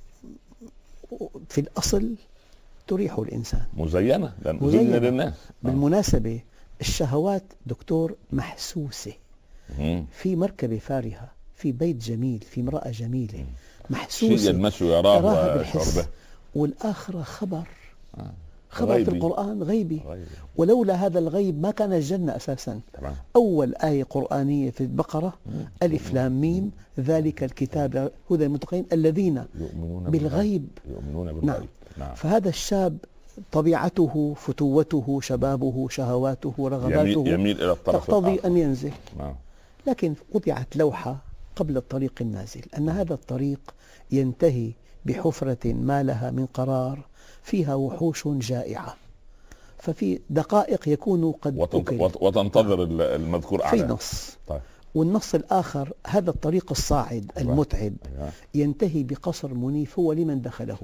في الأصل تريح الإنسان، مزينة لأن مزينة مزينة للناس. بالمناسبة الشهوات دكتور محسوسة. مم. في مركبة فارهة، في بيت جميل، في امرأة جميلة محسوسة، شيء يلمسه يراه يراها ويشعر بالحس. به. والآخرة خبر، آه. خبر غيبي. في القرآن غيبي. غيبي. ولولا هذا الغيب ما كان الجنة أساسا. تمام. أول آية قرآنية في البقرة ألف لام ميم ذلك الكتاب هدى للمتقين الذين يؤمنون بالغيب. يؤمنون بالغيب. نعم. نعم. فهذا الشاب طبيعته فتوته شبابه شهواته رغباته يميل, يميل إلى الطرف تقتضي الآخر. أن ينزل. نعم. لكن وضعت لوحة قبل الطريق النازل أن هذا الطريق ينتهي بحفرة ما لها من قرار فيها وحوش جائعة، ففي دقائق يكون قد وتنت... أكل. وتنتظر المذكور في أعلى. نص. طيب. والنص الآخر هذا الطريق الصاعد المتعب أيوة. ينتهي بقصر منيف هو لمن دخله.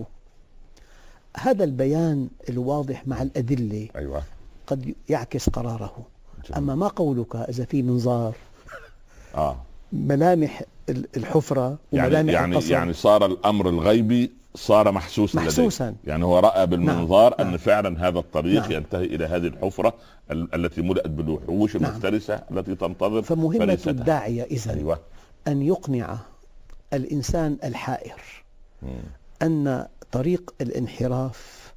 هذا البيان الواضح مع الأدلة أيوة. قد يعكس قراره. جميل. أما ما قولك إذا في منظار آه. ملامح الحفرة يعني وملامح يعني القصر يعني صار الأمر الغيبي صار محسوسا محسوسا لديه. يعني هو رأى بالمنظار نعم. أن فعلا هذا الطريق نعم. ينتهي إلى هذه الحفرة ال- التي ملأت بالوحوش نعم. المفترسة التي تنتظر فمهمة فريستها. الداعية إذن أيوة. أن يقنع الإنسان الحائر مم. أن طريق الانحراف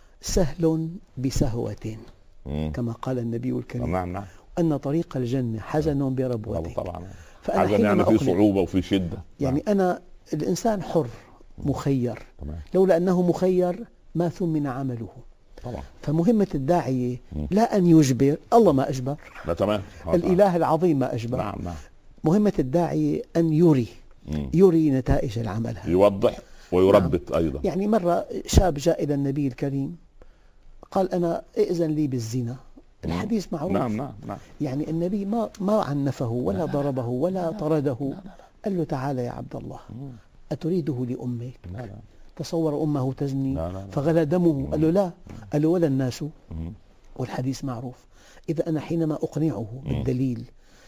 سهل بسهوة مم. كما قال النبي الكريم، نعم نعم. أن طريق الجنة حزن بربوته. طبعا. فأنا حزن حينما يعني في أقنع صعوبة وفي شدة. يعني نعم. أنا الإنسان حر مخير، تمام. لولا أنه مخير ما ثمن عمله. طبعا. فمهمة الداعية مم. لا أن يجبر، الله ما أجبر، لا تمام. الإله العظيم ما أجبر. نعم نعم. مهمة الداعية أن يري مم. يري نتائج العمل هذا. يوضح ويربط نعم. أيضا. يعني مرة شاب جاء إلى النبي الكريم قال أنا ائذن لي بالزنا. الحديث معروف. نعم نعم نعم. يعني النبي ما ما عنفه ولا لا ضربه ولا لا طرده. لا لا لا. قال له تعالى يا عبد الله أتريده لأمك؟ لا لا. تصور أمه تزني لا لا لا. فغلى دمه. قال له لا. قال له ولا الناس. والحديث معروف. إذا أنا حينما أقنعه بالدليل،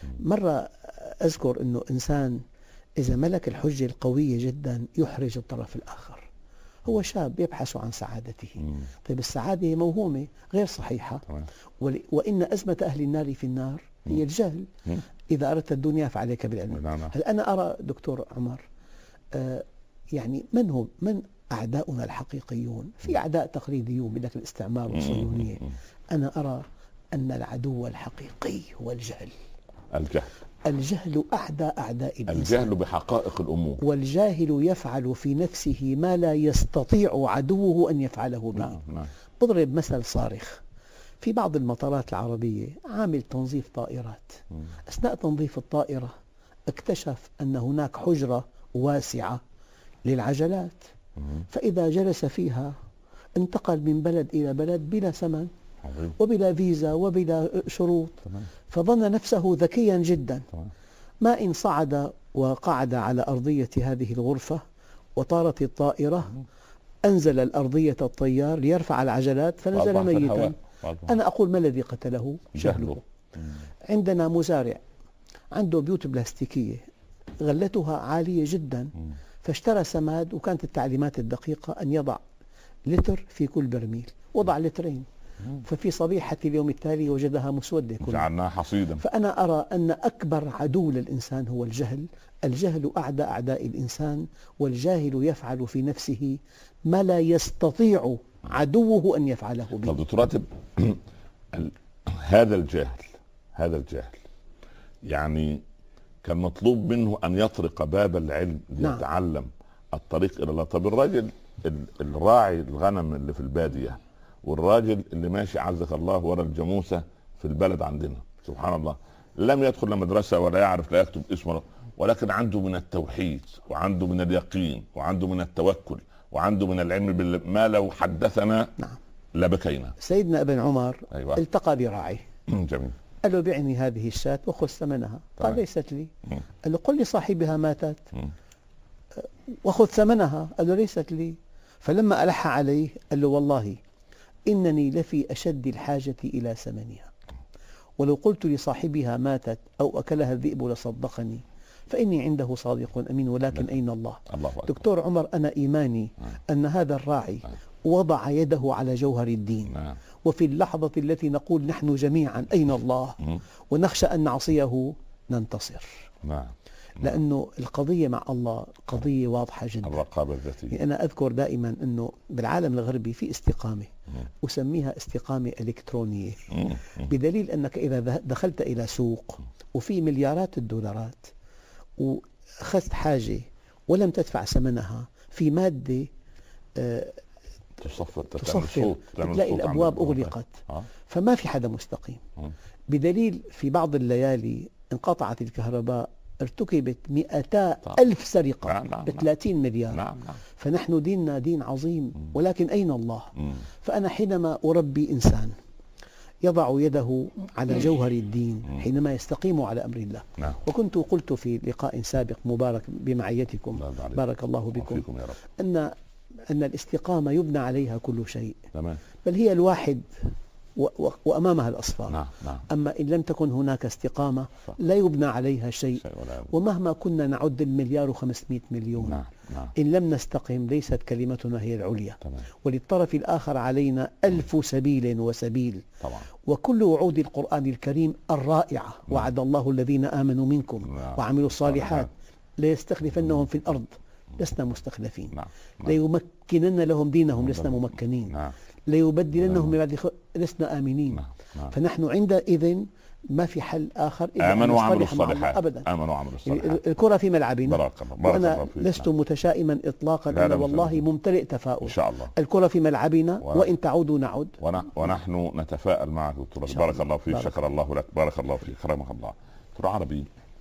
مرة أذكر أنه إنسان إذا ملك الحجة القوية جدا يحرج الطرف الآخر. هو شاب يبحث عن سعادته. طيب السعادة موهومة غير صحيحة. وإن أزمة أهل النار في النار هي الجهل. إذا أردت الدنيا فعليك بالعلم. هل أنا أرى دكتور عمر آه يعني من هو من أعداؤنا الحقيقيون؟ في أعداء تقليديون بدك الاستعمار والصهيونية. أنا أرى أن العدو الحقيقي هو الجهل. الجهل. الجهل أعدى أعداء الإنسان. الجهل بحقائق الأمور. والجاهل يفعل في نفسه ما لا يستطيع عدوه أن يفعله به. نعم نعم. بضرب مثل صارخ. في بعض المطارات العربية عامل تنظيف طائرات. مم. أثناء تنظيف الطائرة اكتشف أن هناك حجرة واسعة للعجلات. مم. فإذا جلس فيها انتقل من بلد إلى بلد بلا ثمن وبلا فيزا وبلا شروط. تمام. فظن نفسه ذكيا جدا. تمام. ما إن صعد وقعد على أرضية هذه الغرفة وطارت الطائرة. مم. أنزل الأرضية الطيار ليرفع العجلات فنزل ميتا. أنا أقول ما الذي قتله؟ جهله. عندنا مزارع عنده بيوت بلاستيكية غلتها عالية جدا، فاشترى سماد وكانت التعليمات الدقيقة أن يضع لتر في كل برميل، وضع لترين، ففي صبيحة اليوم التالي وجدها مسودة كلها، جعلناها حصيدا. فأنا أرى أن أكبر عدو للإنسان هو الجهل. الجهل أعدى أعداء الإنسان، والجاهل يفعل في نفسه ما لا يستطيع عدوه أن يفعله به. طب دكتور راتب هذا الجهل هذا الجهل يعني كان مطلوب منه أن يطرق باب العلم ليتعلم. نعم. الطريق إلى الله. طب الراجل الراعي الغنم اللي في البادية والراجل اللي ماشي عزك الله ورا الجاموسة في البلد عندنا، سبحان الله، لم يدخل المدرسة ولا يعرف لا يكتب اسمه، ولكن عنده من التوحيد وعنده من اليقين وعنده من التوكل وعنده من العلم ما لو حدثنا. نعم. لبكينا. سيدنا ابن عمر. أيوة. التقى براعي. جميل. قال له بعني هذه الشاة وخذ ثمنها. قال طيب. ليست لي. م. قال له قل لصاحبها ماتت. م. وخذ ثمنها. قال له ليست لي. فلما ألح عليه قال له والله إنني لفي أشد الحاجة إلى ثمنها، ولو قلت لصاحبها ماتت أو أكلها الذئب لصدقني، فإني عنده صادق أمين، ولكن نعم. أين الله؟ الله أكبر. دكتور عمر، أنا إيماني نعم. أن هذا الراعي نعم. وضع يده على جوهر الدين، نعم. وفي اللحظة التي نقول نحن جميعا أين الله مم. ونخشى أن نعصيه ننتصر. نعم. لأنه القضية مع الله قضية واضحة جدا. الرقابة الذاتية. يعني أنا أذكر دائما أنه بالعالم الغربي في استقامة مم. أسميها استقامة إلكترونية، مم. مم. بدليل أنك إذا دخلت إلى سوق وفي مليارات الدولارات وأخذت حاجة ولم تدفع ثمنها، في مادة آه، تصفر تصفر، تلاقي الأبواب أغلقت، آه. فما في حدا مستقيم. مم. بدليل في بعض الليالي انقطعت الكهرباء، ارتكبت مئتا ألف سرقة نعم. نعم. بثلاثين مليار. نعم. نعم. فنحن ديننا دين عظيم، ولكن أين الله؟ مم. فأنا حينما أربي إنسان يضع يده على جوهر الدين حينما يستقيم على أمر الله. نعم. وكنت قلت في لقاء سابق مبارك بمعيتكم، بارك الله بكم، يا رب. أن أن الاستقامة يبنى عليها كل شيء، تمام. بل هي الواحد و- و- وأمامها الأصفار. نعم. نعم. أما إن لم تكن هناك استقامة لا يبنى عليها شيء، شيء ولا يبنى. ومهما كنا نعد المليار وخمسمائة مليون، نعم. نعم. إن لم نستقم ليست كلمتنا هي العليا. تمام. وللطرف الآخر علينا ألف سبيل وسبيل. طبعا. وكل وعود القرآن الكريم الرائعة، وعد الله الذين آمنوا منكم نعم. وعملوا الصالحات ليستخلفنهم في الأرض، لسنا مستخلفين. نعم. نعم. ليمكنن لهم دينهم، لسنا ممكنين. نعم. ليبدلنهم من بعد خ- لسنا آمنين. نعم. نعم. فنحن عندئذ ما في حل آخر إلا أن آمنوا وعملوا نصطلح مع الله. الصالحات. أبدا. آمنوا وعملوا يعني الصالحات. الكرة في ملعبنا. بارك الله. بارك وأنا الله فيك. لست نعم. متشائما إطلاقا، لا، أنا لا، والله لا. ممتلئ إن تفاؤل. شاء الله. الكرة في ملعبنا، وأنا- وإن تعودوا نعود. ون- ونحن نتفائل معك دكتور. شاء بارك الله. الله فيك. بارك شكر الله لك. بارك الله فيك. كرمك الله. دكتور عربي،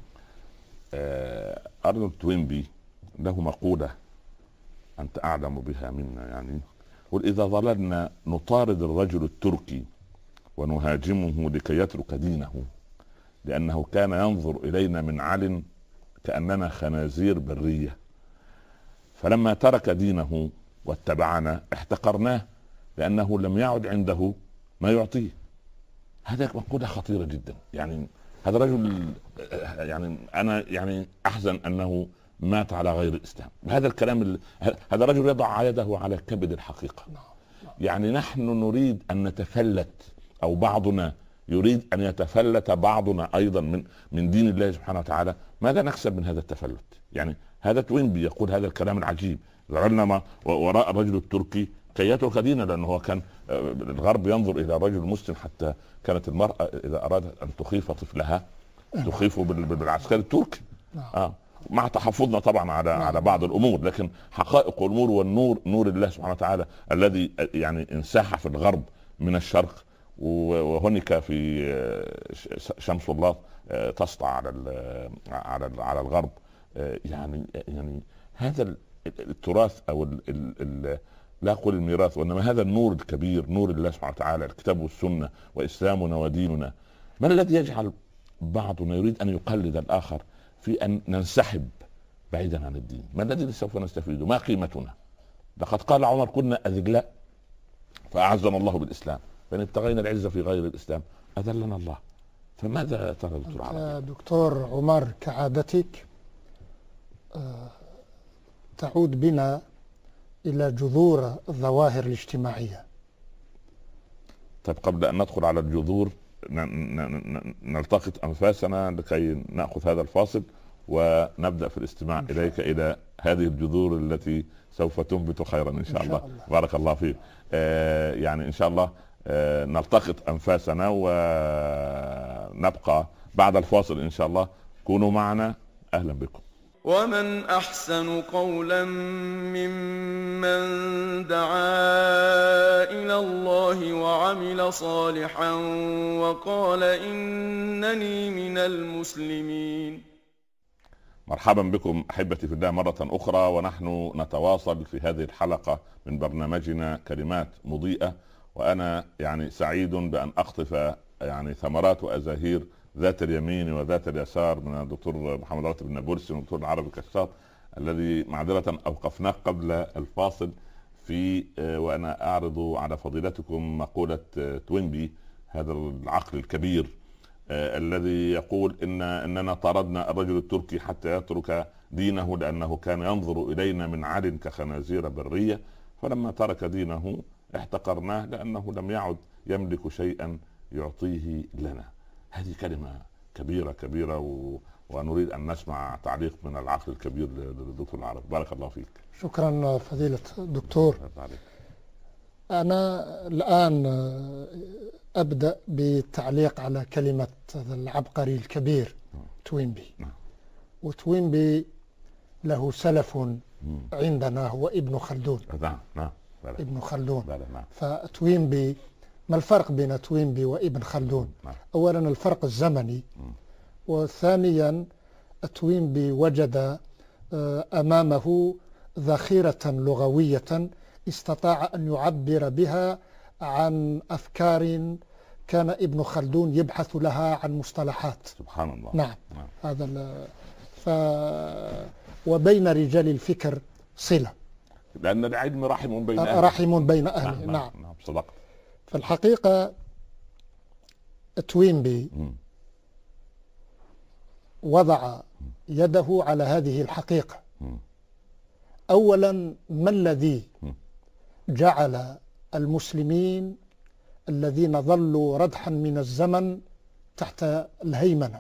آه، أرنولد توينبي له مقولة أنت أعلم بها منا، يعني قل: إذا ظللنا نطارد الرجل التركي ونهاجمه لكي يترك دينه لأنه كان ينظر إلينا من عل كأننا خنازير برية، فلما ترك دينه واتبعنا احتقرناه لأنه لم يعد عنده ما يعطيه. هذا مقولة خطيرة جدا. يعني هذا الرجل، يعني أنا يعني أحزن أنه مات على غير الإسلام. هذا الكلام ال... هذا الرجل يضع يده على كبد الحقيقة. يعني نحن نريد أن نتفلت، أو بعضنا يريد أن يتفلت بعضنا أيضا من من دين الله سبحانه وتعالى. ماذا نكسب من هذا التفلت؟ يعني هذا توينبي يقول هذا الكلام العجيب: ظللنا وراء الرجل التركي كي يترك دينه، لأنه هو كان الغرب ينظر إلى الرجل المسلم، حتى كانت المرأة إذا أرادت أن تخيف طفلها تخيفه بالعسكري التركي. آه. مع تحفظنا طبعا على نعم. على بعض الامور، لكن حقائق الامور والنور نور الله سبحانه وتعالى الذي يعني انساح في الغرب من الشرق، وهناك في شمس الله تسطع على على على الغرب. يعني يعني هذا التراث او ال ال ال لا اقول الميراث، وانما هذا النور الكبير، نور الله سبحانه وتعالى، الكتاب والسنه واسلامنا وديننا. ما الذي يجعل بعضنا يريد ان يقلد الاخر في أن ننسحب بعيدا عن الدين؟ ما الذي سوف نستفيده؟ ما قيمتنا؟ لقد قال عمر: كنا أذلاء فأعزنا الله بالإسلام، فإن ابتغينا العزة في غير الإسلام أذلنا الله. فماذا ترى دكتور عربي؟ دكتور عمر، كعادتك تعود بنا إلى جذور الظواهر الاجتماعية. طيب، قبل أن ندخل على الجذور نلتقط أنفاسنا لكي نأخذ هذا الفاصل ونبدأ في الاستماع إليك إلى هذه الجذور التي سوف تنبت خيرا إن شاء, إن شاء الله. الله بارك الله فيك. آه يعني إن شاء الله آه نلتقط أنفاسنا ونبقى بعد الفاصل إن شاء الله. كونوا معنا. أهلا بكم. ومن أحسن قولا ممن دعا إلى الله وعمل صالحا وقال إنني من المسلمين. مرحبا بكم أحبتي في الله مرة أخرى، ونحن نتواصل في هذه الحلقة من برنامجنا كلمات مضيئة، وأنا يعني سعيد بأن أقطف يعني ثمرات وأزاهير ذات اليمين وذات اليسار من الدكتور محمد راتب النابلسي والدكتور العربي كشاط، الذي معذرة أوقفناه قبل الفاصل في وأنا أعرض على فضيلتكم مقولة توينبي، هذا العقل الكبير آه الذي يقول إن أننا طردنا الرجل التركي حتى يترك دينه لأنه كان ينظر إلينا من عد كخنازير برية، فلما ترك دينه احتقرناه لأنه لم يعد يملك شيئا يعطيه لنا. هذه كلمة كبيرة كبيرة و... ونريد أن نسمع تعليق من العقل الكبير للدكتور العربي. بارك الله فيك. شكرا فضيلة الدكتور. أنا الآن أبدأ بالتعليق على كلمة العبقري الكبير توينبي. وتوينبي له سلف عندنا هو ابن خلدون. نعم نعم ابن خلدون. فتوينبي، ما الفرق بين توينبي وابن خلدون؟ أولا الفرق الزمني، وثانيا توينبي وجد أمامه ذخيرة لغوية استطاع أن يعبر بها عن أفكار كان ابن خلدون يبحث لها عن مصطلحات. سبحان الله. نعم, نعم. هذا ف... وبين رجال الفكر صلة، لأن العلم رحم بين أهله. رحم بين أهله. نعم, نعم. نعم. صدقت. فالحقيقة توينبي وضع يده على هذه الحقيقة. أولا، ما الذي جعل المسلمين الذين ظلوا ردحا من الزمن تحت الهيمنة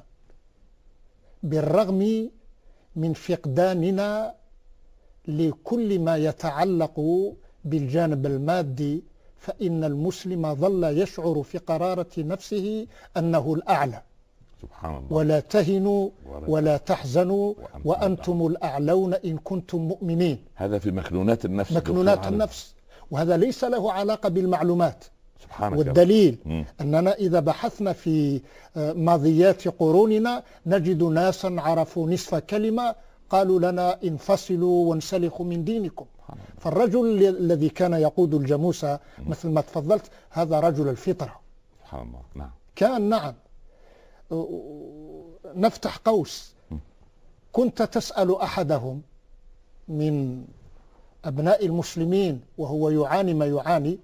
بالرغم من فقداننا لكل ما يتعلق بالجانب المادي، فإن المسلم ظل يشعر في قرارة نفسه أنه الأعلى. سبحان الله. ولا تهنوا ولا تحزنوا وأنتم الأعلون إن كنتم مؤمنين. هذا في مكنونات النفس. مكنونات النفس، وهذا ليس له علاقة بالمعلومات. والدليل أننا إذا بحثنا في ماضيات قروننا نجد ناسا عرفوا نصف كلمة قالوا لنا انفصلوا وانسلخوا من دينكم. فالرجل الذي كان يقود الجاموسة مثل ما تفضلت هذا رجل الفطرة. سبحان الله. نعم. كان نعم. نفتح قوس، كنت تسأل أحدهم من أبناء المسلمين وهو يعاني ما يعاني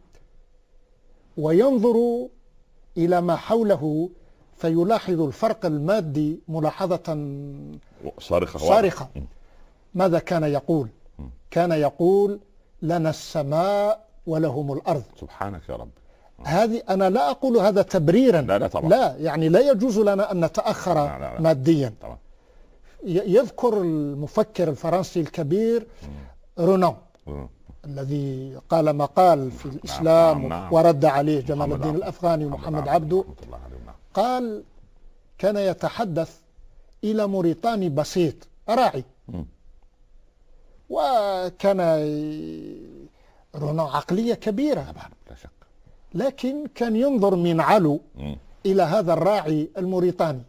وينظر إلى ما حوله فيلاحظ الفرق المادي ملاحظة صارخة, صارخة. ماذا كان يقول؟ كان يقول لنا السماء ولهم الأرض. سبحانك يا رب. هذه أنا لا أقول هذا تبريرا، لا لا طبعا. لا يعني لا يجوز لنا أن نتأخر لا لا لا. ماديا طبعا. يذكر المفكر الفرنسي الكبير رونان الذي قال مقال في الإسلام نعم نعم. ورد عليه جمال الدين الأفغاني ومحمد عبده. قال كان يتحدث إلى موريتاني بسيط راعي، وكان رونان عقلية كبيرة لا شك، لكن كان ينظر من علو إلى هذا الراعي الموريتاني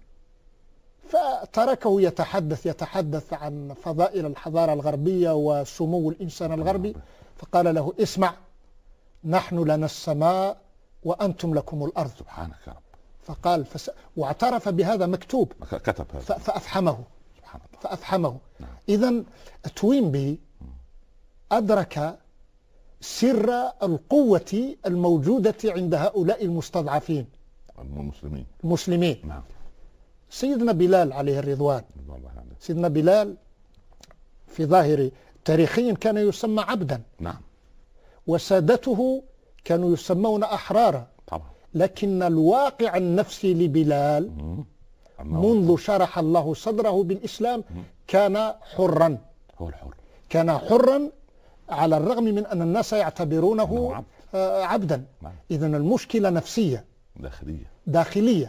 فتركه يتحدث يتحدث عن فضائل الحضارة الغربية وسمو الإنسان الغربي، فقال له اسمع، نحن لنا السماء وأنتم لكم الأرض. سبحانك يا رب. فقال فس... واعترف بهذا مكتوب، كتب هذا. ف... فأفحمه سبحان الله. فأفحمه. نعم. إذن توينبي أدرك سر القوة الموجودة عند هؤلاء المستضعفين المسلمين المسلمين. نعم. سيدنا بلال عليه الرضوان، سيدنا بلال في ظاهر تاريخيا كان يسمى عبدا. نعم. وسادته كانوا يسمون أحرارا. طبعا. لكن الواقع النفسي لبلال منذ شرح الله صدره بالإسلام كان حرا. هو الحر. كان حرا على الرغم من أن الناس يعتبرونه عبد. عبدا. إذن المشكلة نفسية داخلية داخلية.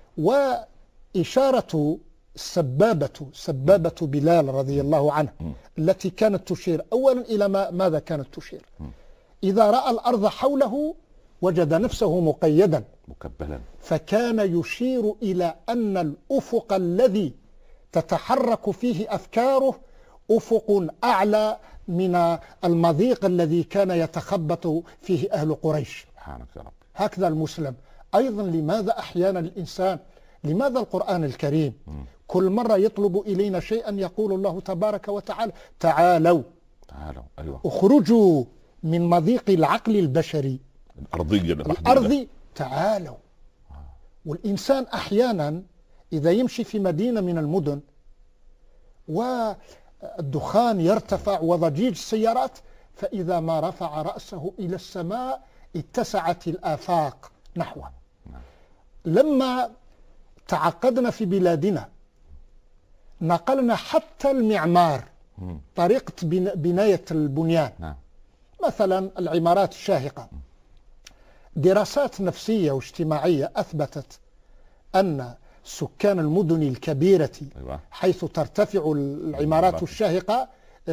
وإشارة السبابة سبابة بلال رضي الله عنه م. التي كانت تشير أولا إلى ما ماذا كانت تشير؟ م. إذا رأى الأرض حوله وجد نفسه مقيدا مكبلا، فكان يشير إلى أن الأفق الذي تتحرك فيه أفكاره أفق أعلى من المضيق الذي كان يتخبط فيه أهل قريش. سبحانك يا رب. هكذا المسلم أيضا. لماذا أحيانا الإنسان، لماذا القرآن الكريم م. كل مرة يطلب إلينا شيئا يقول الله تبارك وتعالى تعالوا تعالوا أيوة. اخرجوا من مضيق العقل البشري الأرضية الأرضي، تعالوا. والإنسان أحيانا إذا يمشي في مدينة من المدن والدخان يرتفع وضجيج السيارات، فإذا ما رفع رأسه إلى السماء اتسعت الآفاق نحوه. لما تعقدنا في بلادنا نقلنا حتى المعمار، طريقة بناية البنيان، مثلا العمارات الشاهقة. دراسات نفسية واجتماعية أثبتت أن سكان المدن الكبيرة حيث ترتفع العمارات الشاهقة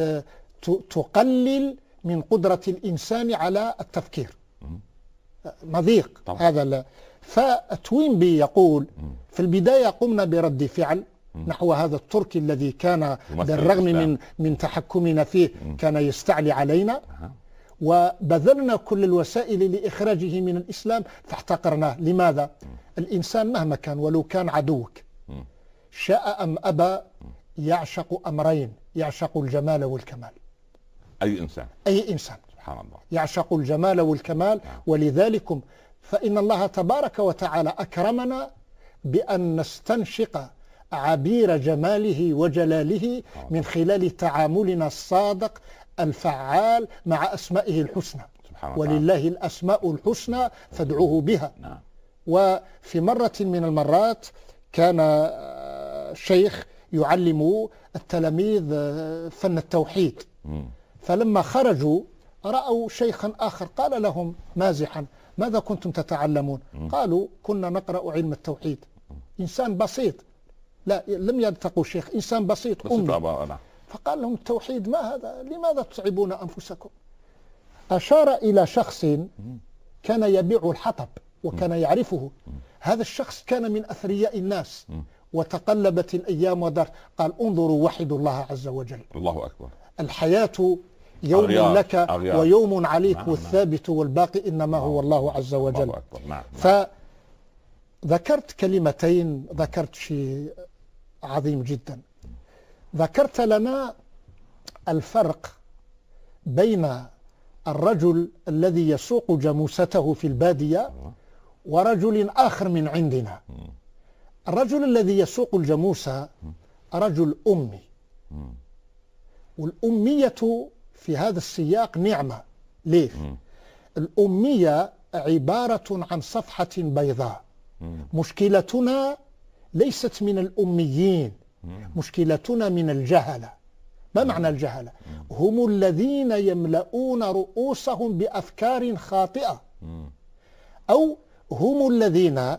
تقلل من قدرة الإنسان على التفكير، مضيق هذا. فتوينبي يقول في البداية قمنا برد فعل نحو هذا التركي الذي كان بالرغم من من تحكمنا فيه كان يستعلي علينا، وبذلنا كل الوسائل لإخراجه من الإسلام فاحتقرناه. لماذا؟ الإنسان مهما كان ولو كان عدوك شاء أم أبى يعشق أمرين، يعشق الجمال والكمال. أي إنسان أي إنسان سبحان الله يعشق الجمال والكمال. ولذلك فإن الله تبارك وتعالى أكرمنا بأن نستنشق عبير جماله وجلاله من خلال تعاملنا الصادق الفعال مع أسمائه الحسنى. ولله الأسماء الحسنى فادعوه بها. وفي مرة من المرات كان شيخ يعلم التلاميذ فن التوحيد، فلما خرجوا رأوا شيخا آخر قال لهم مازحا: ماذا كنتم تتعلمون؟ قالوا: كنا نقرأ علم التوحيد. إنسان بسيط، لا لم يلتقوا شيخ، إنسان بسيط أمي. فقال لهم: التوحيد ما هذا؟ لماذا تتعبون أنفسكم؟ أشار إلى شخص كان يبيع الحطب وكان يعرفه. هذا الشخص كان من أثرياء الناس وتقلبت الأيام ودار. قال: انظروا وحدوا الله عز وجل. الله أكبر. الحياة يوم أغيار. لك أغيار. ويوم عليك. نعم. والثابت والباقي إنما هو الله عز وجل. الله أكبر. نعم. نعم. فذكرت كلمتين، ذكرت شيء عظيم جدا. ذكرت لنا الفرق بين الرجل الذي يسوق جاموسته في البادية ورجل آخر من عندنا. الرجل الذي يسوق الجاموسة رجل أمي، والأمية في هذا السياق نعمة. ليه؟ الأمية عبارة عن صفحة بيضاء. مشكلتنا ليست من الأميين، مشكلتنا من الجهلة. ما معنى الجهلة؟ هم الذين يملؤون رؤوسهم بأفكار خاطئة، أو هم الذين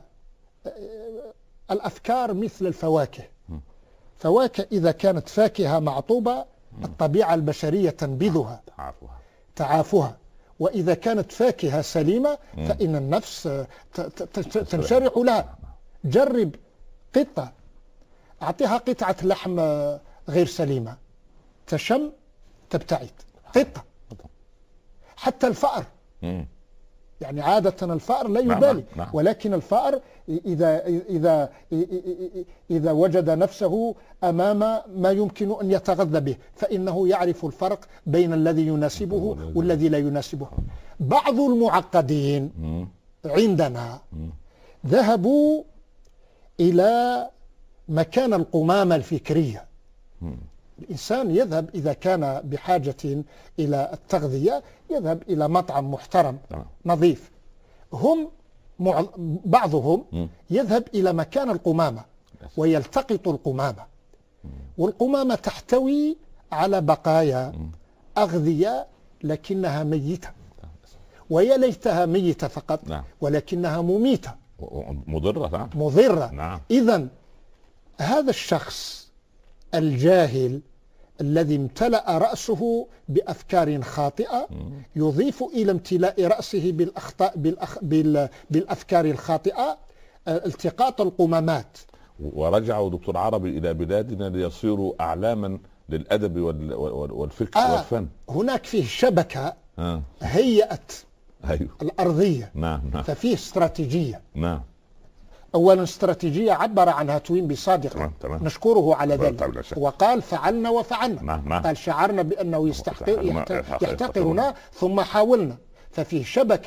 الأفكار مثل الفواكه. فواكه إذا كانت فاكهة معطوبة الطبيعة البشرية تنبذها تعافها، وإذا كانت فاكهة سليمة فإن النفس تنشرح لها. جرب قطة، أعطيها قطعة لحم غير سليمة تشم تبتعد. قطة. حتى الفأر، يعني عادة الفأر لا يبالي، ولكن الفأر إذا إذا إذا وجد نفسه أمام ما يمكن أن يتغذى به فإنه يعرف الفرق بين الذي يناسبه والذي لا يناسبه. بعض المعقدين عندنا ذهبوا إلى مكان القمامة الفكرية. الإنسان يذهب إذا كان بحاجة إلى التغذية يذهب إلى مطعم محترم نظيف. هم بعضهم يذهب إلى مكان القمامة ويلتقط القمامة، والقمامة تحتوي على بقايا أغذية لكنها ميتة، ويا ليتها ميتة فقط ولكنها مميتة مضرة مضرة. إذن هذا الشخص الجاهل الذي امتلأ رأسه بأفكار خاطئة يضيف إلى امتلاء رأسه بالأخطاء بالأخ بال بالأفكار الخاطئة التقاط القمامات. ورجعوا دكتور عربي إلى بلادنا ليصيروا أعلاما للأدب والفكر آه والفن. هناك فيه شبكة آه. هيئت أيوه. الأرضية. نعم نعم. ففيه استراتيجية. نعم. أولا استراتيجية عبر عنها توينبي صادقا، نشكره على ذلك، وقال فعلنا وفعلنا. نعم نعم. قال شعرنا بأنه يستحقر يحتقرنا ثم حاولنا. ففيه شبكة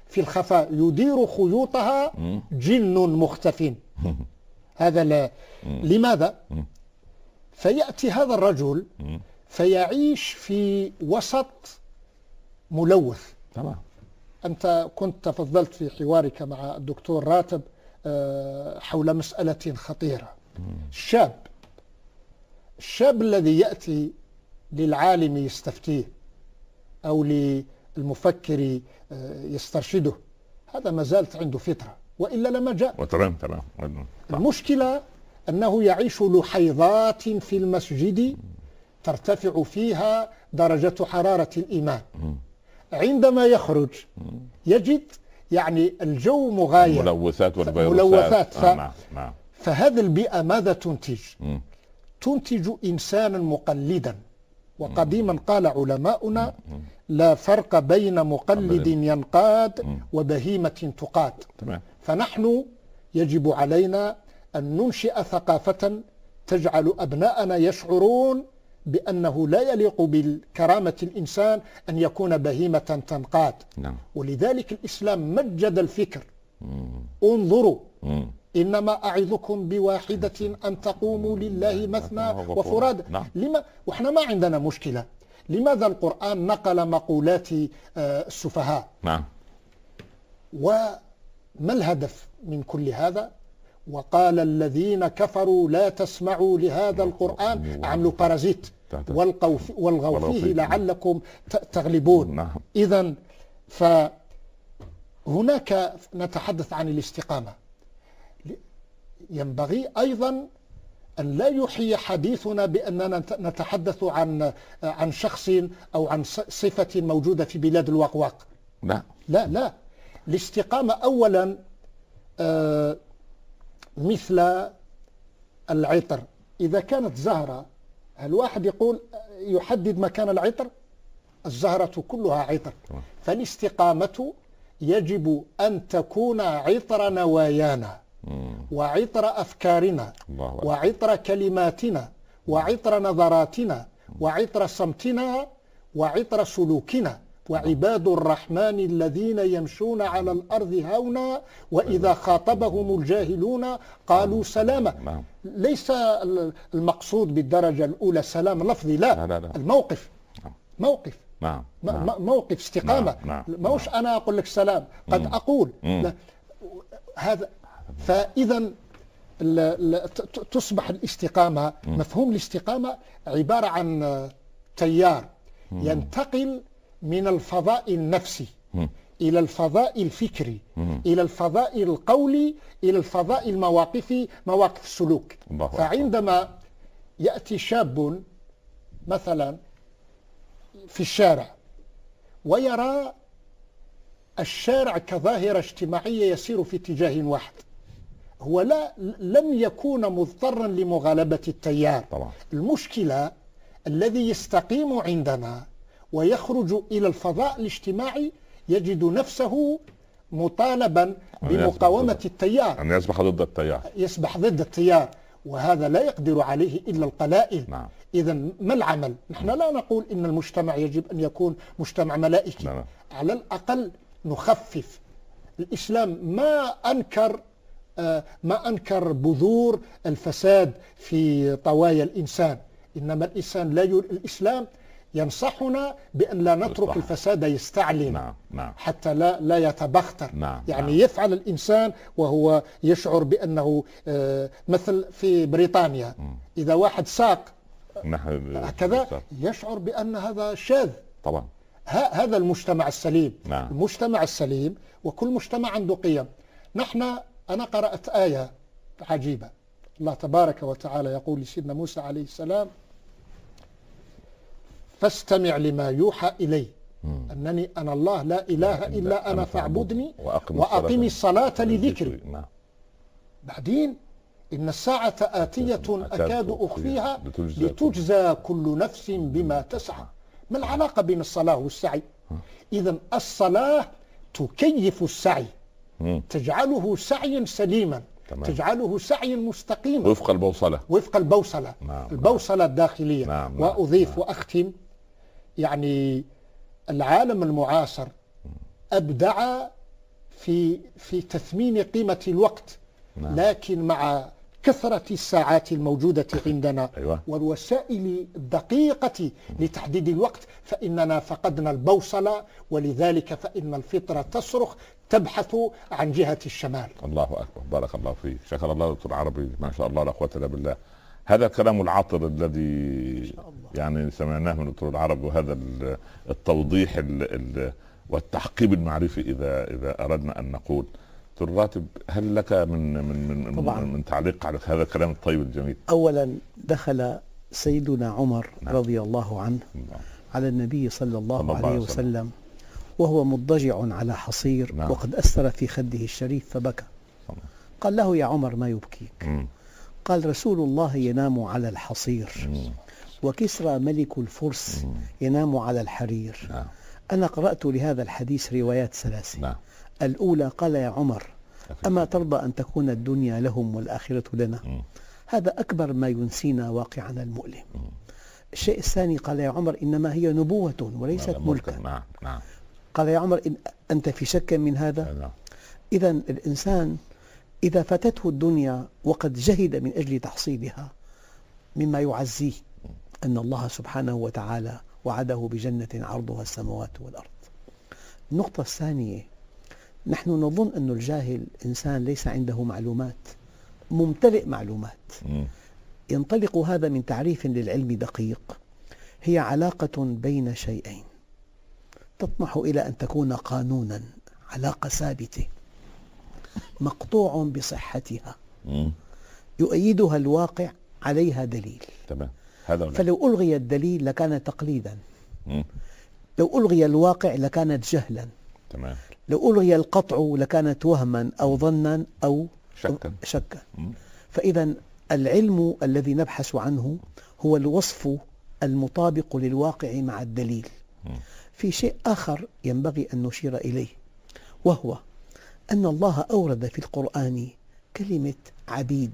في الخفاء يدير خيوطها جن مختف. هذا لا. لماذا؟ فيأتي هذا الرجل فيعيش في وسط ملوث. تمام. أنت كنت تفضلت في حوارك مع الدكتور راتب حول مسألة خطيرة. الشاب الشاب الذي يأتي للعالم يستفتيه أو للمفكر يسترشده، هذا ما زالت عنده فطرة، وإلا لما جاء. وتمام تمام. المشكلة أنه يعيش لحيظات في المسجد ترتفع فيها درجة حرارة الإيمان. عندما يخرج يجد يعني الجو مغاير، ملوثات والفيروسات. ملوثات. ف... آه نعم نعم. فهذه البيئة ماذا تنتج؟ م. تنتج إنسانا مقلدا. وقديما قال علماؤنا لا فرق بين مقلد ينقاد وبهيمة تقاد. تمام. فنحن يجب علينا أن ننشئ ثقافة تجعل أبناءنا يشعرون بأنه لا يليق بالكرامة الإنسان أن يكون بهيمة تنقاد. نعم. ولذلك الإسلام مجد الفكر. مم. انظروا مم. إنما أعظكم بواحدة أن تقوموا لله مثنى وفرادى. نعم. لما وإحنا ما عندنا مشكلة. لماذا القرآن نقل مقولات السفهاء؟ نعم. وما الهدف من كل هذا؟ وقال الذين كفروا لا تسمعوا لهذا القرآن، عملوا بارازيت والغوا فيه لعلكم تغلبون. نعم. إذن فهناك نتحدث عن الاستقامة. ينبغي أيضا أن لا يحيي حديثنا بأننا نتحدث عن عن شخص أو عن صفة موجودة في بلاد الوقواق. لا لا لا. الاستقامة أولا آه مثل العطر. إذا كانت زهرة، هل واحد يقول يحدد مكان العطر؟ الزهرة كلها عطر. فالاستقامة يجب أن تكون عطر نوايانا وعطر أفكارنا وعطر كلماتنا وعطر نظراتنا وعطر صمتنا وعطر سلوكنا. وعباد الرحمن الذين يمشون على الأرض هونا وإذا خاطبهم الجاهلون قالوا سلاما. ليس المقصود بالدرجة الأولى سلام لفظي، لا, لا, لا. الموقف موقف نعم. موقف استقامة. نعم. موش أنا أقول لك سلام، قد مم. أقول لا. هذا. فإذا تصبح الاستقامة، مفهوم الاستقامة عبارة عن تيار ينتقل من الفضاء النفسي م. إلى الفضاء الفكري م. إلى الفضاء القولي إلى الفضاء المواقفي، مواقف السلوك. فعندما يأتي شاب مثلا في الشارع ويرى الشارع كظاهرة اجتماعية يسير في اتجاه واحد، هو لا لم يكون مضطرا لمغالبة التيار. طبعا. المشكلة الذي يستقيم عندنا ويخرج إلى الفضاء الاجتماعي يجد نفسه مطالبا بمقاومة التيار، أن يسبح ضد التيار، يسبح ضد التيار، وهذا لا يقدر عليه إلا القلائل. نعم. إذن ما العمل؟ نحن لا نقول إن المجتمع يجب أن يكون مجتمع ملائكي. نعم. على الأقل نخفف. الإسلام ما أنكر ما أنكر بذور الفساد في طوايا الإنسان، إنما الإنسان لا ير... الإسلام ينصحنا بأن لا نترك صح. الفساد يستعلن. نعم. نعم. حتى لا لا يتبختر. نعم. يعني نعم. يفعل الإنسان وهو يشعر بأنه مثل في بريطانيا م. إذا واحد ساق هكذا يشعر بأن هذا شاذ. طبعا. هذا المجتمع السليم. نعم. المجتمع السليم، وكل مجتمع عنده قيم. نحن أنا قرأت آية عجيبة، الله تبارك وتعالى يقول لسيدنا موسى عليه السلام: فاستمع لما يوحى إلي أنني أنا الله لا إله إلا أنا فاعبدني وأقم الصلاة لذكري. بعدين إن الساعة آتية أكاد أخفيها لتجزى كل نفس بما تسعى. ما العلاقة بين الصلاة والسعي؟ إذن الصلاة تكيف السعي، تجعله سعيا سليما، تمام. تجعله سعيا مستقيما وفق البوصلة وفق البوصلة نعم. البوصلة الداخلية. نعم. وأضيف نعم. وأختم، يعني العالم المعاصر أبدع في في تثمين قيمة الوقت. نعم. لكن مع كثرة الساعات الموجودة عندنا أيوة. والوسائل الدقيقة لتحديد الوقت فإننا فقدنا البوصلة، ولذلك فإن الفطرة تصرخ تبحث عن جهة الشمال. الله أكبر، بارك الله فيك، شكر الله دكتور عربي، ما شاء الله لا قوة إلا بالله. هذا الكلام العاطر الذي يعني سمعناه من الدكتور العربي، وهذا التوضيح ال ال والتحقيب المعرفي إذا إذا أردنا أن نقول. دكتور راتب، هل لك من من من, طبعاً. من تعليق على هذا الكلام الطيب الجميل؟ أولا دخل سيدنا عمر نعم. رضي الله عنه نعم. على النبي صلى الله, صلى الله عليه عليه وسلم وهو مضجع على حصير. نعم. وقد أثر في خده الشريف فبكى. نعم. قال له: يا عمر ما يبكيك؟ مم. قال: رسول الله ينام على الحصير، مم. وكسرى ملك الفرس مم. ينام على الحرير. نعم. أنا قرأت لهذا الحديث روايات ثلاثة. نعم. الأولى: قال: يا عمر أما ترضى أن تكون الدنيا لهم والآخرة لنا؟ مم. هذا أكبر ما ينسينا واقعنا المؤلم. مم. الشيء الثاني: قال: يا عمر إنما هي نبوة وليست نعم. ملكا. نعم. نعم. قال: يا عمر إن أنت في شك من هذا؟ نعم. إذا الإنسان إذا فاتته الدنيا وقد جهد من أجل تحصيلها، مما يعزيه أن الله سبحانه وتعالى وعده بجنة عرضها السماوات والأرض. النقطة الثانية: نحن نظن أن الجاهل إنسان ليس عنده معلومات، ممتلئ معلومات. مم. ينطلق هذا من تعريف للعلم دقيق: هي علاقة بين شيئين تطمح إلى أن تكون قانونا، علاقة ثابتة مقطوع بصحتها، مم. يؤيدها الواقع، عليها دليل. تمام. هذا فلو ألغي الدليل لكان تقليدا، مم. لو ألغي الواقع لكانت جهلا، تمام. لو ألغي القطع لكانت وهما أو ظنا أو شكا. شكا. مم. فإذا العلم الذي نبحث عنه هو الوصف المطابق للواقع مع الدليل. مم. في شيء آخر ينبغي أن نشير إليه، وهو أن الله أورد في القرآن كلمة عبيد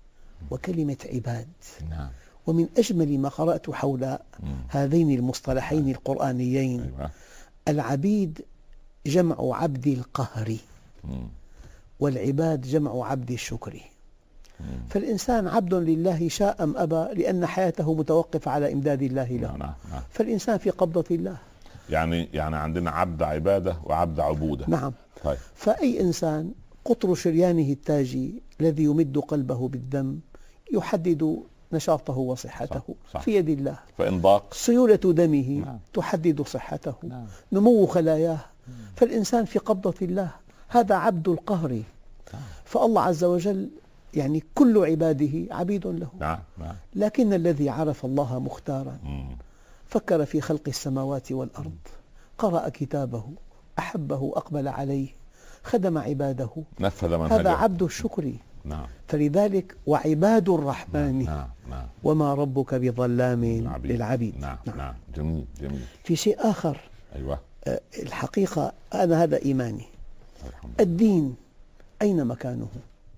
وكلمة عباد. نعم. ومن أجمل ما قرأت حول مم. هذين المصطلحين القرآنيين: أيوة. العبيد جمع عبد القهر، مم. والعباد جمع عبد الشكر. مم. فالإنسان عبد لله شاء أم أبى، لأن حياته متوقفة على إمداد الله له. نعم. نعم. فالإنسان في قبضة الله. يعني يعني عندنا عبد عبادة وعبد عبودة. نعم. طيب. فأي إنسان قطر شريانه التاجي الذي يمد قلبه بالدم يحدد نشاطه وصحته. صح. صح. في يد الله. فإن ضاق. سيولة دمه نعم. تحدد صحته. نعم. نمو خلاياه. فالإنسان في قبضة الله، هذا عبد القهر. نعم. فالله عز وجل يعني كل عباده عبيد له. نعم. نعم. لكن الذي عرف الله مختارا مم. فكر في خلق السماوات والأرض، قرأ كتابه، أحبه، أقبل عليه، خدم عباده، نفذ منهجه. هذا عبد الشكر. نعم. فلذلك وعباد الرحمن نعم. نعم. وما ربك بظلام العبيد. للعبيد. نعم. نعم. نعم. جميل جميل. في شيء آخر، أيوة. آه، الحقيقة أنا هذا إيماني. الحمد لله. الدين أين مكانه؟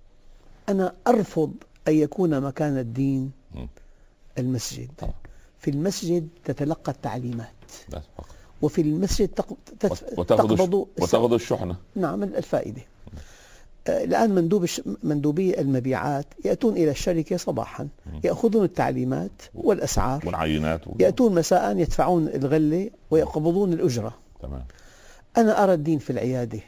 أنا أرفض أن يكون مكان الدين مم. المسجد. طبعا. في المسجد تتلقى التعليمات، بس فقط. وفي المسجد تق- تت- وتأخذ تقبض الش- وتأخذ الشحنة. نعم الفائدة. آه، الآن مندوب الش- مندوبي المبيعات يأتون إلى الشركة صباحا، يأخذون التعليمات والأسعار، والعينات و... يأتون مساء يدفعون الغلة ويقبضون الأجرة. تمام. أنا أرى الدين في العيادة،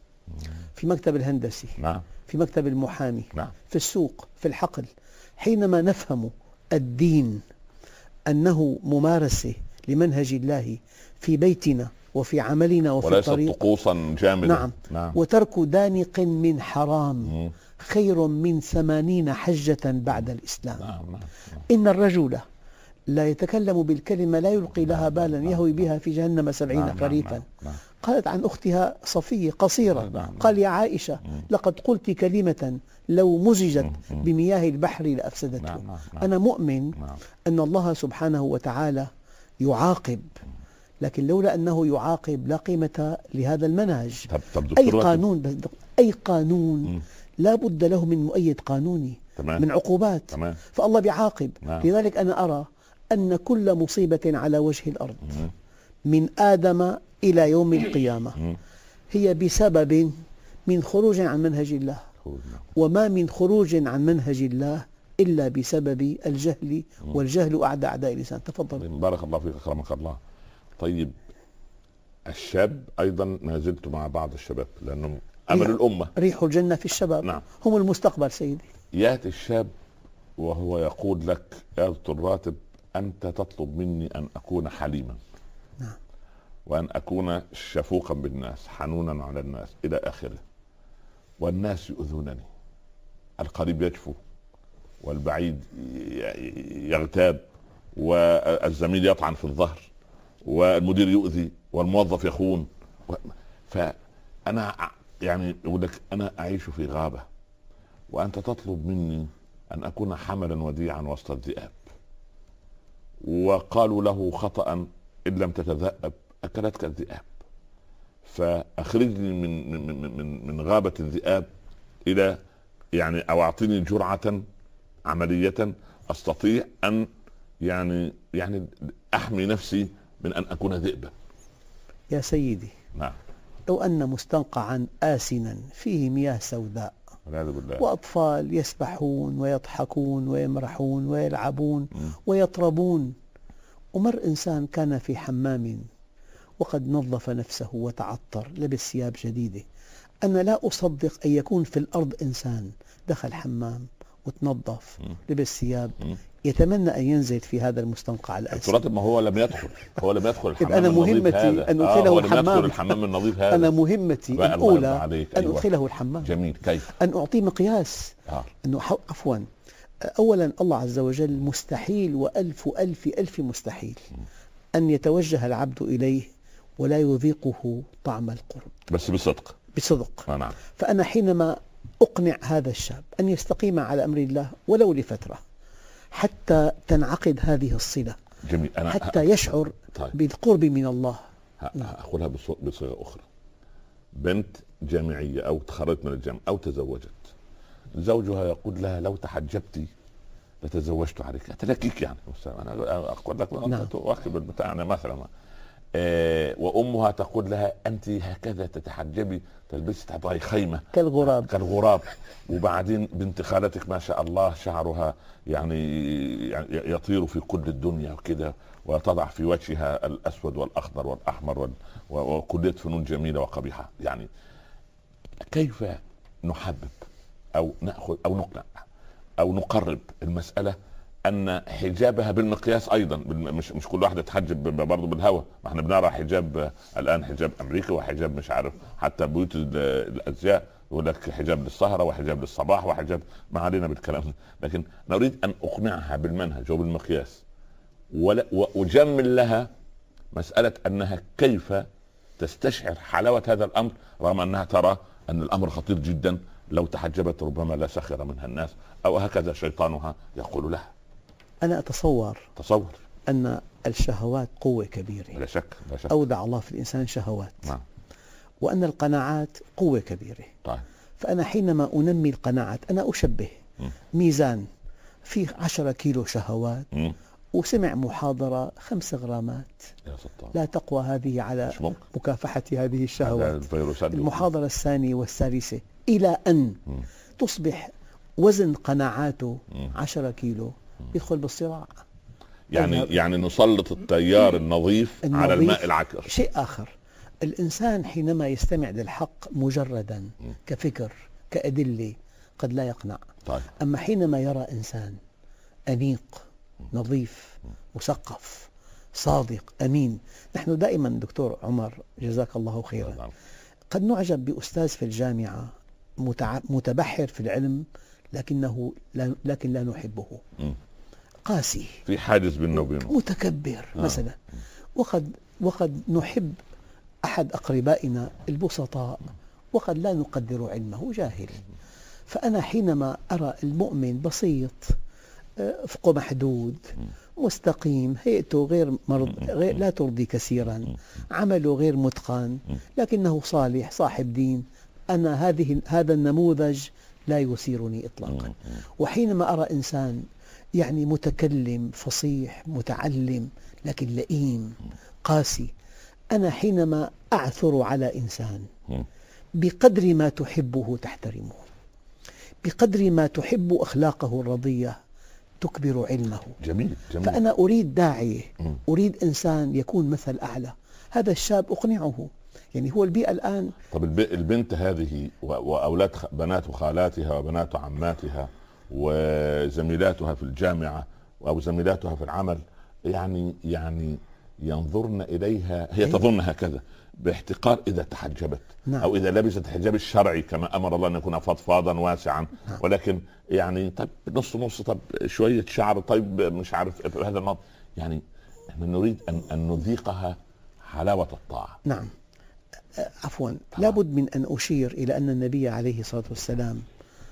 في مكتب الهندسي، نعم. في مكتب المحامي، نعم. في السوق، في الحقل. حينما نفهم الدين أنه ممارسة لمنهج الله في بيتنا وفي عملنا وفي وليس الطريق. طقوسا جامدة. نعم. نعم. وترك دانق من حرام مم. خير من ثمانين حجة بعد الإسلام. نعم. نعم. نعم. إن الرجل لا يتكلم بالكلمة لا يلقي لها بالا يهوي بها في جهنم سبعين نعم. خريفا. نعم. نعم. قالت عن أختها صفية قصيرة، نعم. نعم. قال: يا عائشة لقد قلت كلمة لو مزجت مم. بمياه البحر لأفسدته. نعم. نعم. نعم. أنا مؤمن نعم. أن الله سبحانه وتعالى يعاقب، لكن لولا أنه يعاقب لا قيمة لهذا المنهج. طب طب أي دكتور راتب. قانون بس أي قانون مم. لا بد له من مؤيد قانوني، تمام. من عقوبات. تمام. فالله بيعاقب. نعم. لذلك أنا أرى أن كل مصيبة على وجه الأرض مم. من آدم إلى يوم القيامة مم. هي بسبب من خروج عن منهج الله، وما من خروج عن منهج الله إلا بسبب الجهل، والجهل أعدى أعداء الإنسان. تفضل. بارك الله فيك أكرمك الله. طيب الشاب أيضا ما زلت مع بعض الشباب لأنهم أمل ريح الأمة، ريح الجنة في الشباب. نعم. هم المستقبل سيدي. يأتي الشاب وهو يقول لك يا دكتور راتب أنت تطلب مني أن أكون حليما، نعم، وأن أكون شفوقا بالناس، حنونا على الناس إلى آخره، والناس يؤذونني، القريب يجفو والبعيد يغتاب، والزميل يطعن في الظهر، والمدير يؤذي، والموظف يخون. فأنا يعني يقول لك أنا أعيش في غابة وأنت تطلب مني أن أكون حملا وديعا وسط الذئاب، وقالوا له خطأ إن لم تتذأب أكلتك الذئاب، فأخرجني من من من من غابة الذئاب إلى يعني أو أعطيني جرعة عملية أستطيع أن يعني يعني أحمي نفسي من أن أكون ذئبا. يا سيدي، نعم. لو أن مستنقعا آسنا فيه مياه سوداء وأطفال يسبحون ويضحكون ويمرحون ويلعبون م. ويطربون، ومر إنسان كان في حمام وقد نظف نفسه وتعطر، لبس ثياب جديدة، أنا لا أصدق أن يكون في الأرض إنسان دخل حمام وتنظف م. لبس ثياب م. يتمنى أن ينزل في هذا المستنقع الآسن. ما هو لم يدخل هو لم يدخل الحمام أنا مهمتي أن أدخله آه الحمام. الحمام النظيف هذا. أنا مهمتي الأولى أن أيوة. أدخله الحمام. جميل. كيف؟ أن أعطيه مقياس. آه. أنه عفوا أولا الله عز وجل مستحيل وألف ألف ألف مستحيل م. أن يتوجه العبد إليه ولا يذيقه طعم القرب، بس بصدق بصدق. آه نعم. فأنا حينما أقنع هذا الشاب أن يستقيم على أمر الله ولو لفترة حتى تنعقد هذه الصلة، جميل. أنا حتى يشعر طيب. بالقرب من الله. أقولها بصيغة أخرى. بنت جامعية أو تخرجت من الجامعة أو تزوجت، زوجها يقول لها لو تحجبتي لتزوجت عليك، أتلكيك يعني. أنا أقول لك نعم. واخد البتاع مثلا آه وأمها تقول لها أنت هكذا تتحجبي تلبسي تحطي خيمة كالغراب كالغراب وبعدين بنت خالتك ما شاء الله شعرها يعني يطير في كل الدنيا وكده، وتضع في وجهها الأسود والأخضر والأحمر وكلية فنون جميلة وقبيحة. يعني كيف نحبب أو نأخذ أو نقنع أو نقرب المسألة أن حجابها بالمقياس أيضا، مش مش كل واحدة تحجب برضه بالهوى. ما احنا بنرى حجاب الآن حجاب أمريكي وحجاب مش عارف حتى بيوت الأزياء يقول لك حجاب للسهرة وحجاب للصباح وحجاب، ما علينا بالكلام ده. لكن نريد أن أقنعها بالمنهج وبالمقياس وأجمل لها مسألة أنها كيف تستشعر حلاوة هذا الأمر رغم أنها ترى أن الأمر خطير جدا، لو تحجبت ربما لا سخر منها الناس أو هكذا شيطانها يقول لها. أنا أتصور تصور أن الشهوات قوة كبيرة، لا شك لا شك. أودع الله في الإنسان شهوات، نعم. وأن القناعات قوة كبيرة. طيب. فأنا حينما أنمي القناعات أنا أشبه م. ميزان فيه عشرة كيلو شهوات م. وسمع محاضرة خمس غرامات، يا لا تقوى هذه على مكافحة هذه الشهوات. المحاضرة الثانية والثالثة إلى أن م. تصبح وزن قناعاته عشرة كيلو، يدخل بالصراع. يعني يعني نسلط التيار النظيف, النظيف على الماء العكر. شيء آخر، الإنسان حينما يستمع للحق مجردا م. كفكر كأدلة قد لا يقنع. طيب. أما حينما يرى إنسان أنيق نظيف مثقف صادق أمين. نحن دائما دكتور عمر جزاك الله خيرا قد نعجب بأستاذ في الجامعة متبحر في العلم لكنه لا لكن لا نحبه، قاسي في حاجز بيننا وبينه، متكبر آه. مثلا. وقد وقد نحب أحد أقربائنا البسطاء وقد لا نقدر علمه، جاهل. فأنا حينما أرى المؤمن بسيط افقه محدود مستقيم، هيئته غير, مرض غير لا ترضي كثيرا، عمله غير متقن لكنه صالح صاحب دين، أنا هذه هذا النموذج لا يثيرني إطلاقا. وحينما أرى إنسان يعني متكلم فصيح متعلم لكن لئيم قاسي، أنا حينما أعثر على إنسان بقدر ما تحبه تحترمه، بقدر ما تحب أخلاقه الرضية تكبر علمه. جميل جميل. فأنا أريد داعية، أريد إنسان يكون مثل أعلى. هذا الشاب أقنعه، يعني هو البيئة الآن. طب البنت هذه وأولاد بنات خالاتها وبنات عماتها وزميلاتها في الجامعة أو زميلاتها في العمل، يعني يعني ينظرن إليها، هي تظن هكذا باحتقار إذا تحجبت. نعم. أو إذا لبست الحجاب الشرعي كما أمر الله أن يكون فضفاضا واسعا. نعم. ولكن يعني طيب نص نص، طب شوية شعر، طيب مش عارف هذا الموضوع. يعني نريد أن, أن نذيقها حلاوة الطاعة. نعم. عفوا، لابد من أن أشير إلى أن النبي عليه الصلاة والسلام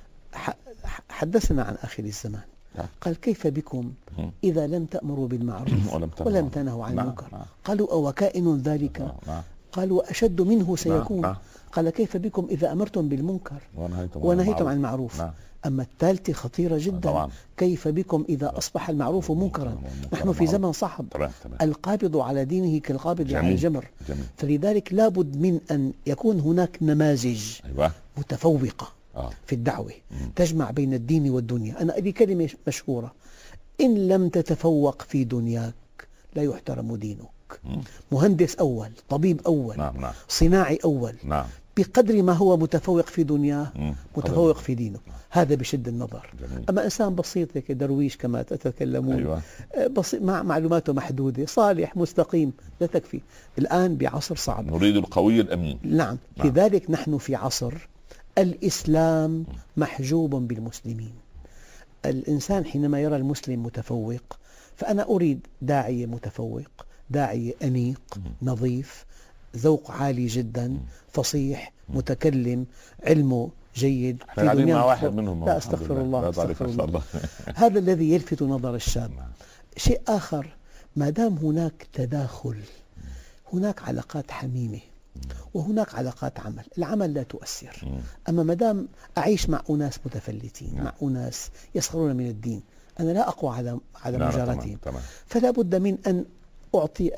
حدثنا عن آخر الزمان. قال كيف بكم إذا لم تأمروا بالمعروف ولم تنهوا عن المنكر؟ قالوا أو كائن ذلك؟ قالوا أشد منه سيكون. قال كيف بكم إذا أمرتم بالمنكر ونهيتم عن المعروف؟ أما الثالثة خطيرة جدا، كيف بكم إذا أصبح المعروف منكرا؟ نحن في زمن صعب، القابض على دينه كالقابض على الجمر. فلذلك لابد من أن يكون هناك نماذج متفوقة في الدعوة تجمع بين الدين والدنيا. أنا لي كلمة مشهورة: إن لم تتفوق في دنياك لا يحترم دينك. مهندس أول، طبيب أول، نعم نعم. صناعي أول، نعم. بقدر ما هو متفوق في دنياه متفوق في دينه. هذا بشد النظر. جميل. أما إنسان بسيط هيك درويش كما تتكلمون، أيوة. بسيط مع معلوماته محدودة، صالح مستقيم، لا تكفي. الآن بعصر صعب، نريد القوي الأمين. نعم. نعم. لذلك نحن في عصر الإسلام محجوب بالمسلمين. الإنسان حينما يرى المسلم متفوق، فأنا أريد داعية متفوق، داعية أنيق نظيف، ذوق عالي جدا، فصيح، متكلم، علمه جيد. في دنيا مع واحد منهم. لا أستغفر الله, أستغفر الله. هذا الذي يلفت نظر الشاب. شيء آخر، ما دام هناك تداخل، هناك علاقات حميمة وهناك علاقات عمل. العمل لا تؤثر، أما ما دام أعيش مع أناس متفلتين، مع أناس يسخرون من الدين، أنا لا أقوى على على مجالاتهم. فلا بد من أن أعطي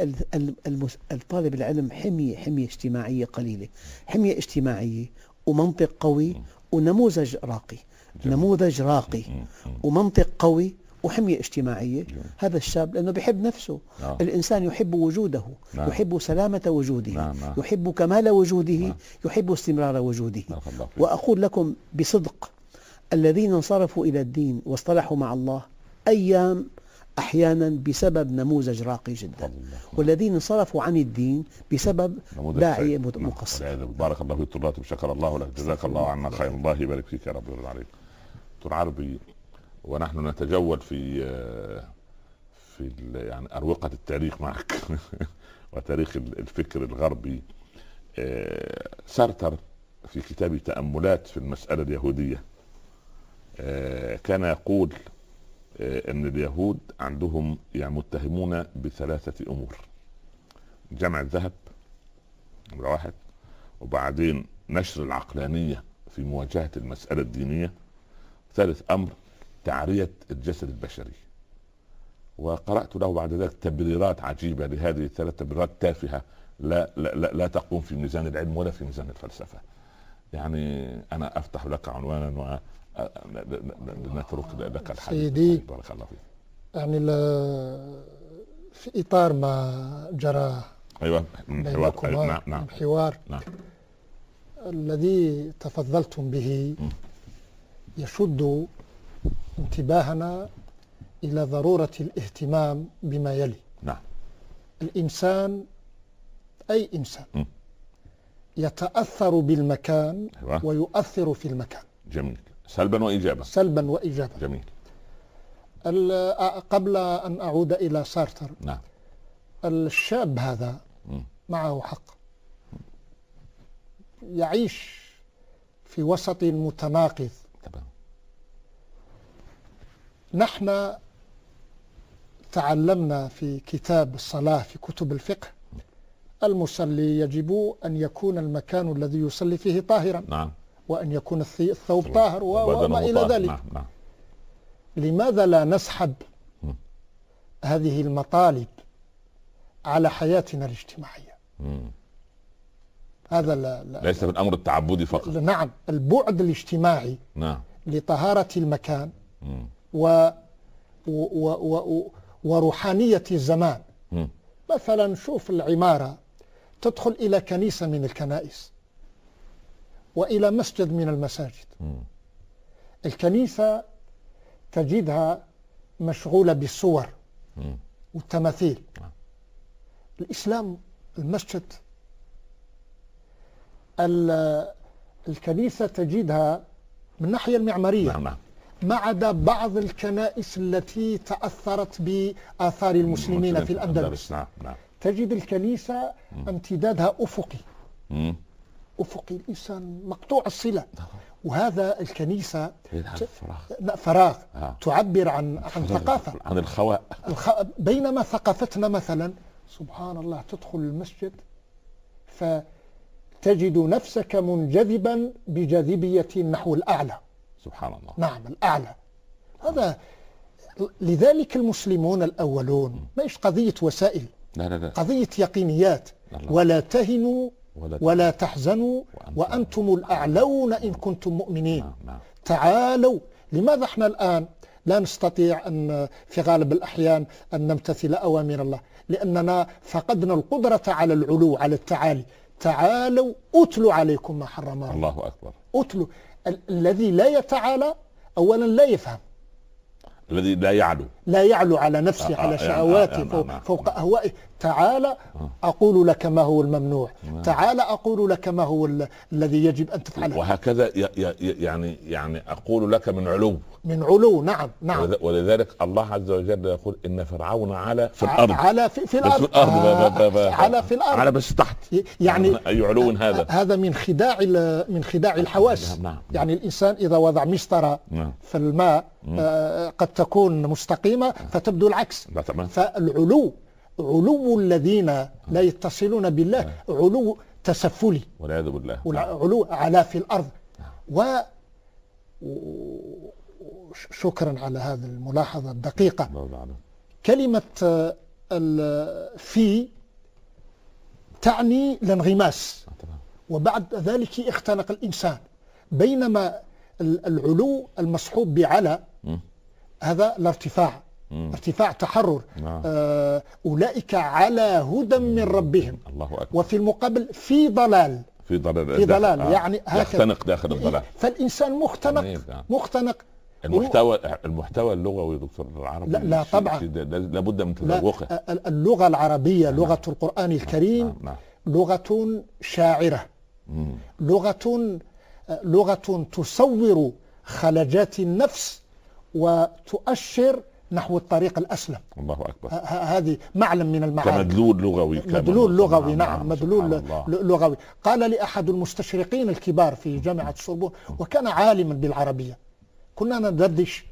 الطالب العلم حمية حمية اجتماعية قليلة، حمية اجتماعية ومنطق قوي ونموذج راقي. جميل. نموذج راقي ومنطق قوي وحمية اجتماعية. جميل. هذا الشاب لأنه بيحب نفسه. نعم. الإنسان يحب وجوده. نعم. يحب سلامة وجوده. نعم. يحب كمال وجوده. نعم. يحب استمرار وجوده. نعم. وأقول لكم بصدق، الذين انصرفوا إلى الدين واصطلحوا مع الله أيام أحيانا بسبب نموذج راقي جدا، والذين انصرفوا عن الدين بسبب داعية مقصر. بارك الله فيك طلاب، شكر الله لك، جزاك الله عنا خير. الله يبارك فيك يا رب ويرضى عليك. دكتور عربي، ونحن نتجول في في يعني أروقة التاريخ معك وتاريخ الفكر الغربي. سارتر في كتاب تأملات في المسألة اليهودية كان يقول ان اليهود عندهم يعني متهمون بثلاثة امور: جمع الذهب نمرة واحد، وبعدين نشر العقلانية في مواجهة المسألة الدينية، ثالث امر تعرية الجسد البشري. وقرأت له بعد ذلك تبريرات عجيبة لهذه الثلاث تبريرات تافهة لا, لا, لا, لا تقوم في ميزان العلم ولا في ميزان الفلسفة. يعني انا افتح لك عنوانا و نترك لك الحديث. سيدي، بارك الله فيك. يعني في إطار ما جرى أيوة بينكما نعم نعم الحوار نعم. الذي تفضلتم به يشد انتباهنا إلى ضرورة الاهتمام بما يلي. نعم. الإنسان، أي إنسان، م. يتأثر بالمكان. أيوة. ويؤثر في المكان. جميل. سلبا وإيجابا. سلبا وإيجابا. جميل. قبل أن أعود إلى سارتر، نعم. الشاب هذا م. معه حق، يعيش في وسط متناقض. طبعا. نحن تعلمنا في كتاب الصلاة في كتب الفقه: المصلي يجب أن يكون المكان الذي يصلي فيه طاهرا. نعم. وأن يكون الثوب طاهر وما إلى ذلك. نعم. نعم. لماذا لا نسحب م. هذه المطالب على حياتنا الاجتماعية؟ م. هذا لا لا ليس في الامر التعبدي فقط. نعم، البعد الاجتماعي نعم لطهارة المكان مم. و و و و وروحانية الزمان. مم. مثلا شوف العمارة، تدخل إلى كنيسة من الكنائس وإلى مسجد من المساجد. مم. الكنيسة تجدها مشغولة بالصور مم. والتماثيل. نعم. الإسلام المسجد، ال- الكنيسة تجدها من الناحية المعمارية، نعم نعم. ما عدا بعض الكنائس التي تأثرت بآثار المسلمين في الأندلس. نعم نعم. تجد الكنيسة امتدادها أفقي، مم. أفقي، الإنسان مقطوع الصلة. وهذا الكنيسة فراغ. فراغ آه. تعبر عن عن ثقافة، عن الخواء. الخ... بينما ثقافتنا مثلا سبحان الله تدخل المسجد فتجد نفسك منجذبا بجاذبية نحو الأعلى. سبحان الله. نعم الأعلى. هذا لذلك المسلمون الأولون مش قضية وسائل، لا لا لا. قضية يقينيات. الله. ولا تهنوا ولا, ولا تحزنوا وأنتم, وأنتم الأعلون إن كنتم مؤمنين. نعم نعم. تعالوا. لماذا احنا الآن لا نستطيع أن في غالب الأحيان أن نمتثل أوامر الله؟ لأننا فقدنا القدرة على العلو، على التعالي. تعالوا أتلوا عليكم ما حرم الله. الله أكبر. أتلوا. ال الذي لا يتعالى أولا لا يفهم، الذي لا يعلو، لا يعلو على نفسه، آه على آه شهواته، آه آه فوق, آه فوق أهوائه. تعالى أقول لك ما هو الممنوع، تعالى أقول لك ما هو الذي يجب أن تفعله. وهكذا ي ي يعني يعني أقول لك من علو، من علو. نعم نعم. ولذلك الله عز وجل يقول إن فرعون على في الأرض، على في, في الأرض, في الأرض آه على في الأرض، على بس تحت. يعني أي علو هذا؟ هذا من خداع من خداع الحواس. نعم. يعني الإنسان إذا وضع مسطرة نعم. في الماء آه قد تكون مستقيمة فتبدو العكس. فالعلو علو الذين لا يتصلون بالله علو تسفلي والعياذ بالله. علو على في الأرض. وشكرا على هذه الملاحظة الدقيقة. كلمة في تعني الانغماس، وبعد ذلك اختنق الإنسان. بينما العلو المصحوب بعلى هذا الارتفاع، مم. ارتفاع تحرر. نعم. آه أولئك على هدى من ربهم. الله أكبر. وفي المقابل في ضلال، في ضلال, في ضلال. آه. يعني يختنق داخل الضلال. فالإنسان مختنق مختنق. المحتوى المحتوى اللغوي دكتور العربي لا, لا طبعا لابد من تذوقه. اللغة العربية لغة نعم. القرآن الكريم نعم. نعم. لغة شاعرة. مم. لغة لغة تصور خلجات النفس وتؤشر نحو الطريق الأسلم. الله أكبر. هذه معلم من المعالم. كمدلول لغوي. مدلول لغوي. نعم, نعم. مدلول لغوي. قال لي أحد المستشرقين الكبار في جامعة السوربون وكان عالما بالعربية، كنا ندردش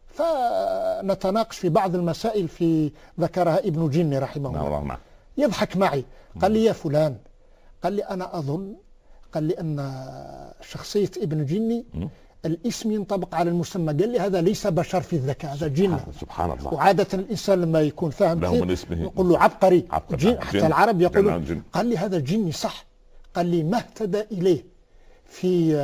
فنتناقش في بعض المسائل في ذكرها ابن جني رحمه الله. نعم. يضحك معي قال لي يا فلان، قال لي أنا أظن، قال لي أن شخصية ابن جني الاسم ينطبق على المسمى. قال لي هذا ليس بشر في الذكاء، هذا جن. سبحان الله. وعادة الإنسان لما يكون فاهم يقول له عبقري, عبقري. جن. حتى جن. العرب يقولون. قال لي هذا جني صح. قال لي ما اهتدى إليه في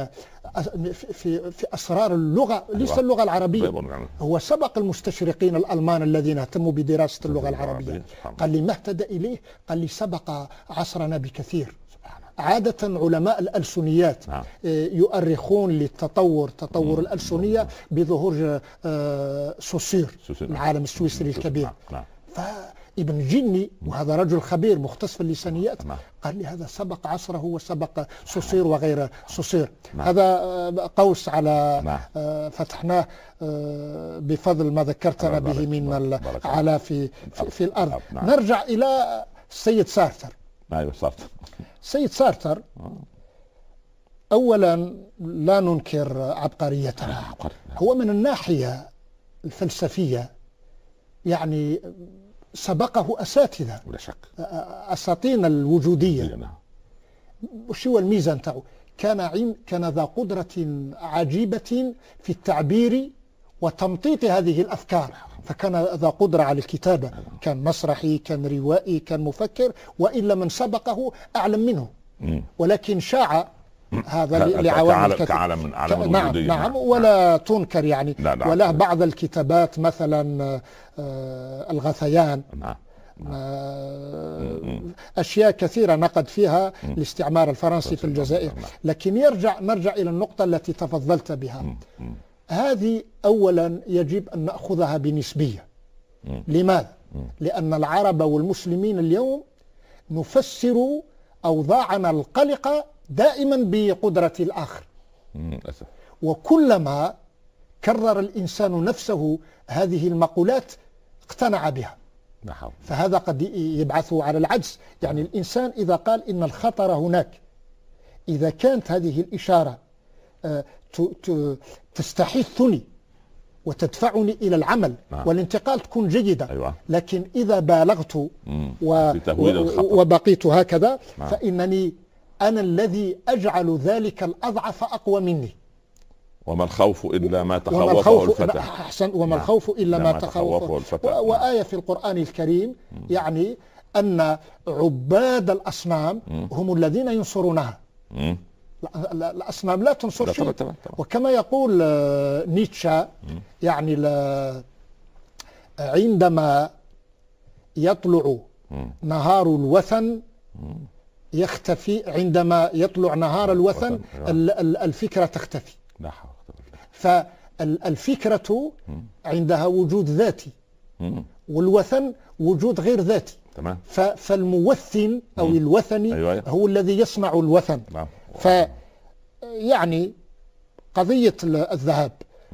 في في أسرار اللغة، ليس اللغة العربية. هو سبق المستشرقين الألمان الذين اهتموا بدراسة اللغة العربية. قال لي ما اهتدى إليه، قال لي سبق عصرنا بكثير. عادة علماء الألسنيات نعم. يؤرخون للتطور تطور الألسنية بظهور سوسير العالم السويسري الكبير. نعم. فابن جني وهذا رجل خبير مختص في اللسانيات نعم. قال لي هذا سبق عصره وسبق سوسير وغير سوسير. نعم. هذا قوس على نعم. فتحناه بفضل ما ذكرتنا به من على في, في, في الأرض. نعم. نرجع إلى السيد سارتر. أيوة سارتر. سيد سارتر أولا لا ننكر عبقريته، هو من الناحية الفلسفية يعني سبقه أساتذة ولا شك، أساطين الوجودية. وش هو الميزة نتاعو؟ كان كان ذا قدرة عجيبة في التعبير وتمطيط هذه الأفكار، فكان ذا قدرة على الكتابة، كان مسرحي، كان روائي، كان مفكر، وإلا من سبقه أعلم منه. ولكن شاع هذا لعوامل كثيرة كعالم عالم نعم نعم, نعم ولا تنكر يعني لا لا ولا بعض الكتابات مثلا الغثيان نعم أشياء كثيرة نقد فيها الاستعمار الفرنسي في الجزائر. لكن يرجع نرجع إلى النقطة التي تفضلت بها. هذه أولا يجب أن نأخذها بنسبية. لماذا؟ لأن العرب والمسلمين اليوم نفسر أوضاعنا القلقة دائما بقدرة الآخر، وكلما كرر الإنسان نفسه هذه المقولات اقتنع بها، فهذا قد يبعثه على العجز. يعني الإنسان إذا قال إن الخطر هناك، إذا كانت هذه الإشارة تستحثني وتدفعني إلى العمل نعم. والانتقال تكون جيدة. أيوة. لكن إذا بالغت و... وبقيت هكذا نعم. فإنني أنا الذي أجعل ذلك الأضعف أقوى مني. وما الخوف إلا ما تخوفه الفتى. أحسن. وما نعم. الخوف إلا ما, ما تخوفه الفتى. و... وآية في القرآن الكريم مم. يعني أن عباد الأصنام مم. هم الذين ينصرونها. مم. الأصنام لا تنصر شيء. وكما يقول نيتشه يعني عندما يطلع نهار الوثن يختفي، عندما يطلع نهار الوثن الفكرة تختفي. فالفكرة عندها وجود ذاتي والوثن وجود غير ذاتي. فالموثن أو الوثني هو الذي يصنع الوثن. ف يعني قضية الذهاب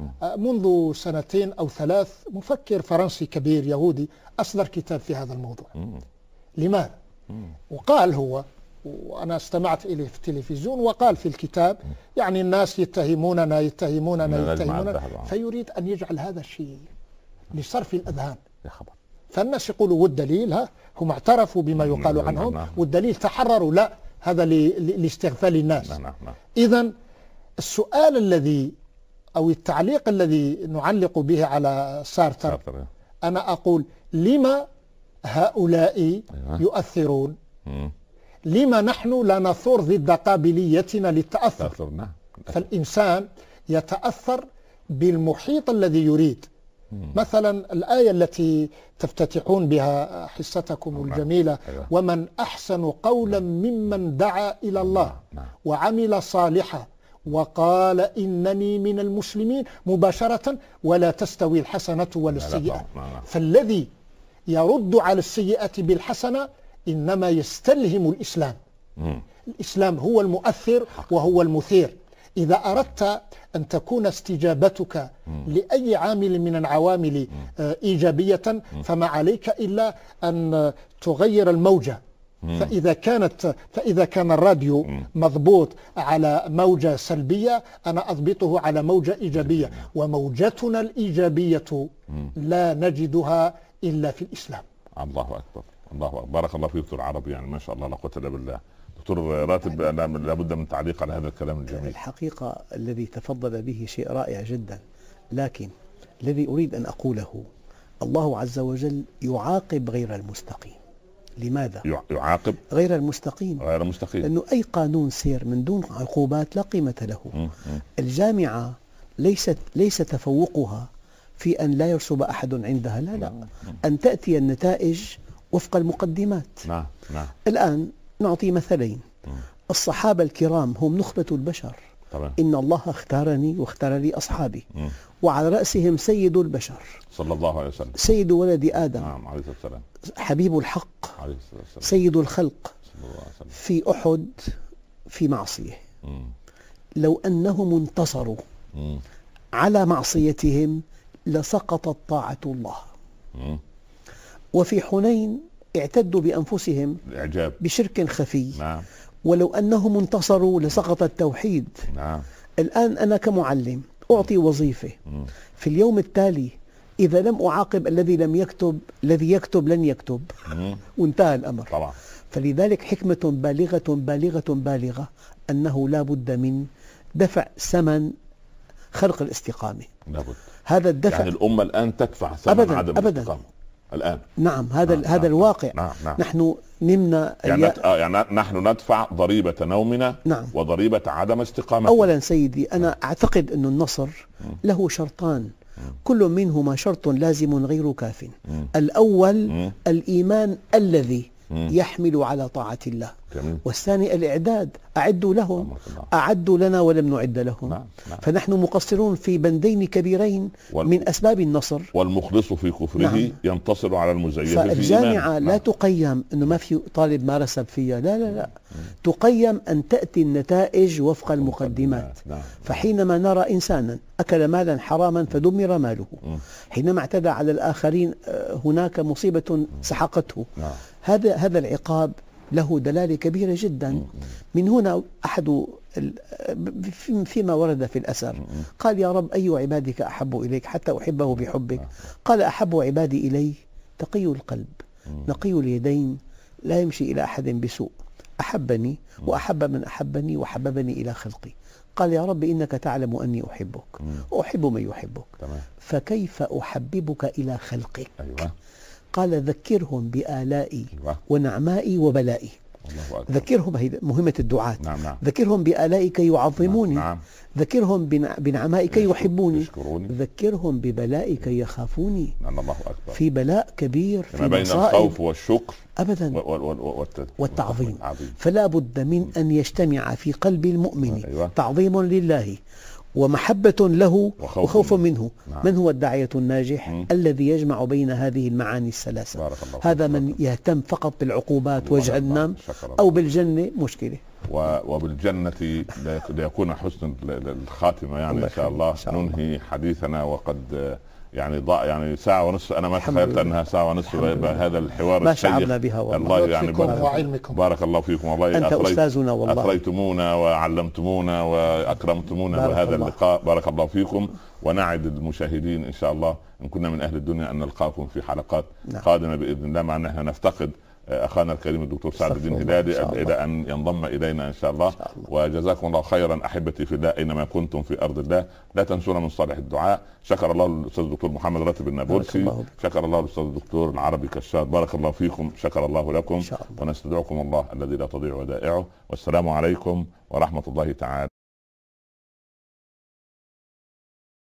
منذ سنتين أو ثلاث مفكر فرنسي كبير يهودي أصدر كتاب في هذا الموضوع. لماذا؟ وقال هو، وأنا استمعت إليه في التلفزيون، وقال في الكتاب يعني الناس يتهموننا يتهموننا يتهموننا فيريد أن يجعل هذا الشيء لصرف الأذهان. فالناس يقولوا والدليل، ها هم اعترفوا بما يقال عنهم والدليل تحرروا، لا هذا لاستغفال الناس. إذن السؤال الذي أو التعليق الذي نعلق به على سارتر، أنا أقول لما هؤلاء يؤثرون؟ لما نحن لا نثور ضد قابليتنا للتأثر؟ فالإنسان يتأثر بالمحيط الذي يريد. مثلا الآية التي تفتتحون بها حصتكم الجميلة، ومن أحسن قولا ممن دعا إلى الله وعمل صالحا وقال إنني من المسلمين، مباشرة ولا تستوي الحسنة ولا السيئة. فالذي يرد على السيئة بالحسنة إنما يستلهم الإسلام. الإسلام هو المؤثر وهو المثير. إذا أردت أن تكون استجابتك لأي عامل من العوامل إيجابية فما عليك إلا أن تغير الموجة. فإذا كانت فإذا كان الراديو مضبوط على موجة سلبية أنا أضبطه على موجة إيجابية، وموجتنا الإيجابية لا نجدها إلا في الإسلام. الله أكبر، الله أكبر. بارك الله فيك دكتور عربي، يعني ما شاء الله لا قوة إلا بالله. دكتور راتب، لابد من تعليق على هذا الكلام الجميل. الحقيقة الذي تفضل به شيء رائع جدا، لكن الذي أريد أن أقوله الله عز وجل يعاقب غير المستقيم. لماذا؟ يعاقب غير المستقيم غير المستقيم لأنه أي قانون سير من دون عقوبات لا قيمة له. م- م. الجامعة ليست ليس تفوقها في أن لا يرسب أحد عندها، لا لا م- أن تأتي النتائج وفق المقدمات. نعم نعم. الآن نعطي مثلين. م. الصحابة الكرام هم نخبة البشر. طبعا. إن الله اختارني واختار لي أصحابي، م. وعلى رأسهم سيد البشر صلى الله عليه وسلم، سيد ولد آدم، نعم عليه الصلاة والسلام، حبيب الحق عليه الصلاة والسلام، سيد الخلق صلى الله عليه وسلم. في أحد في معصية، م. لو أنهم انتصروا م. على معصيتهم لسقطت طاعة الله. م. وفي حنين اعتدوا بأنفسهم الإعجاب بشرك خفي، نعم. ولو أنهم انتصروا لسقط التوحيد. نعم. الآن أنا كمعلم أعطي وظيفة، م. في اليوم التالي إذا لم أعاقب الذي لم يكتب، الذي يكتب لن يكتب، م. وانتهى الأمر. طبعا. فلذلك حكمة بالغة بالغة بالغة أنه لا بد من دفع ثمن خلق الاستقامة. لابد. هذا الدفع يعني الأمة الآن تدفع ثمن أبداً عدم أبداً الاستقامة. الآن. نعم هذا نعم هذا نعم الواقع. نعم نعم. نحن نمنا يعني, نت... آه يعني نحن ندفع ضريبة نومنا. نعم. وضريبة عدم استقامتنا. أولا سيدي أنا أعتقد أن النصر له شرطان، كل منهما شرط لازم غير كاف. الأول الإيمان الذي يحمل على طاعة الله. جميل. والثاني الإعداد، أعدوا لهم، أعدوا لنا ولم نعد لهم. نعم. نعم. فنحن مقصرون في بندين كبيرين وال... من أسباب النصر. والمخلص في كفره نعم. ينتصر على المزيف. فالجامعة في لا نعم. تقيم أنه ما في طالب ما رسب فيها، لا لا لا، تقيم أن تأتي النتائج وفق المقدمات. نعم. فحينما نرى إنسانا أكل مالا حراما فدمر ماله، حينما اعتدى على الآخرين هناك مصيبة سحقته، نعم. هذا هذا العقاب له دلالة كبيرة جدا. من هنا أحد فيما ورد في الأثر قال يا رب أي عبادك أحب إليك حتى أحبه بحبك؟ قال أحب عبادي إلي تقي القلب نقي اليدين لا يمشي إلى أحد بسوء، أحبني وأحب من أحبني وحببني إلى خلقي. قال يا رب إنك تعلم أني أحبك وأحب من يحبك، فكيف أحببك إلى خلقك؟ أيوة. قال ذكرهم بآلائي ونعمائي وبلائي. ذكرهم، هي مهمة الدعاة. نعم نعم. ذكرهم بآلائي كي يعظموني. نعم. ذكرهم بنعمائي كي يحبوني. يشكروني. ذكرهم ببلائي كي يخافوني. نعم الله أكبر. في بلاء كبير في بين الخوف والشكر أبدا والتعظيم. والتعظيم. فلا بد من أن يجتمع في قلب المؤمن أيوة. تعظيم لله ومحبة له وخوف, وخوف منه. نعم. من هو الداعية الناجح؟ م. الذي يجمع بين هذه المعاني الثلاثة. هذا من يهتم فقط بالعقوبات وجهنم أو بالجنة مشكلة، وبالجنة ليكون حسن الخاتمة يعني إن شاء الله. ننهي حديثنا وقد يعني ضاع يعني ساعة ونصف. أنا ما تخيلت أنها ساعة ونصف بهذا الحوار ما شعرنا بها والله. الله يعني بارك, بارك الله فيكم والله. أنت أستاذنا والله، أثريتمونا وعلمتمونا وأكرمتمونا بهذا اللقاء. بارك الله فيكم. ونعد المشاهدين إن شاء الله إن كنا من أهل الدنيا أن نلقاكم في حلقات نعم. قادمة بإذن الله، مع أننا نفتقد أخانا الكريم الدكتور سعد الدين هلالي إلى أن ينضم إلينا إن شاء الله. وجزاكم الله خيرا أحبتي في الله أينما كنتم في أرض الله. لا تنسونا من صالح الدعاء. شكر الله للأستاذ الدكتور محمد راتب النابلسي، شكر الله للأستاذ الدكتور العربي كشاد، بارك الله فيكم، شكر الله لكم. ونستدعوكم الله الذي لا تضيع ودائعه، والسلام عليكم ورحمة الله تعالى.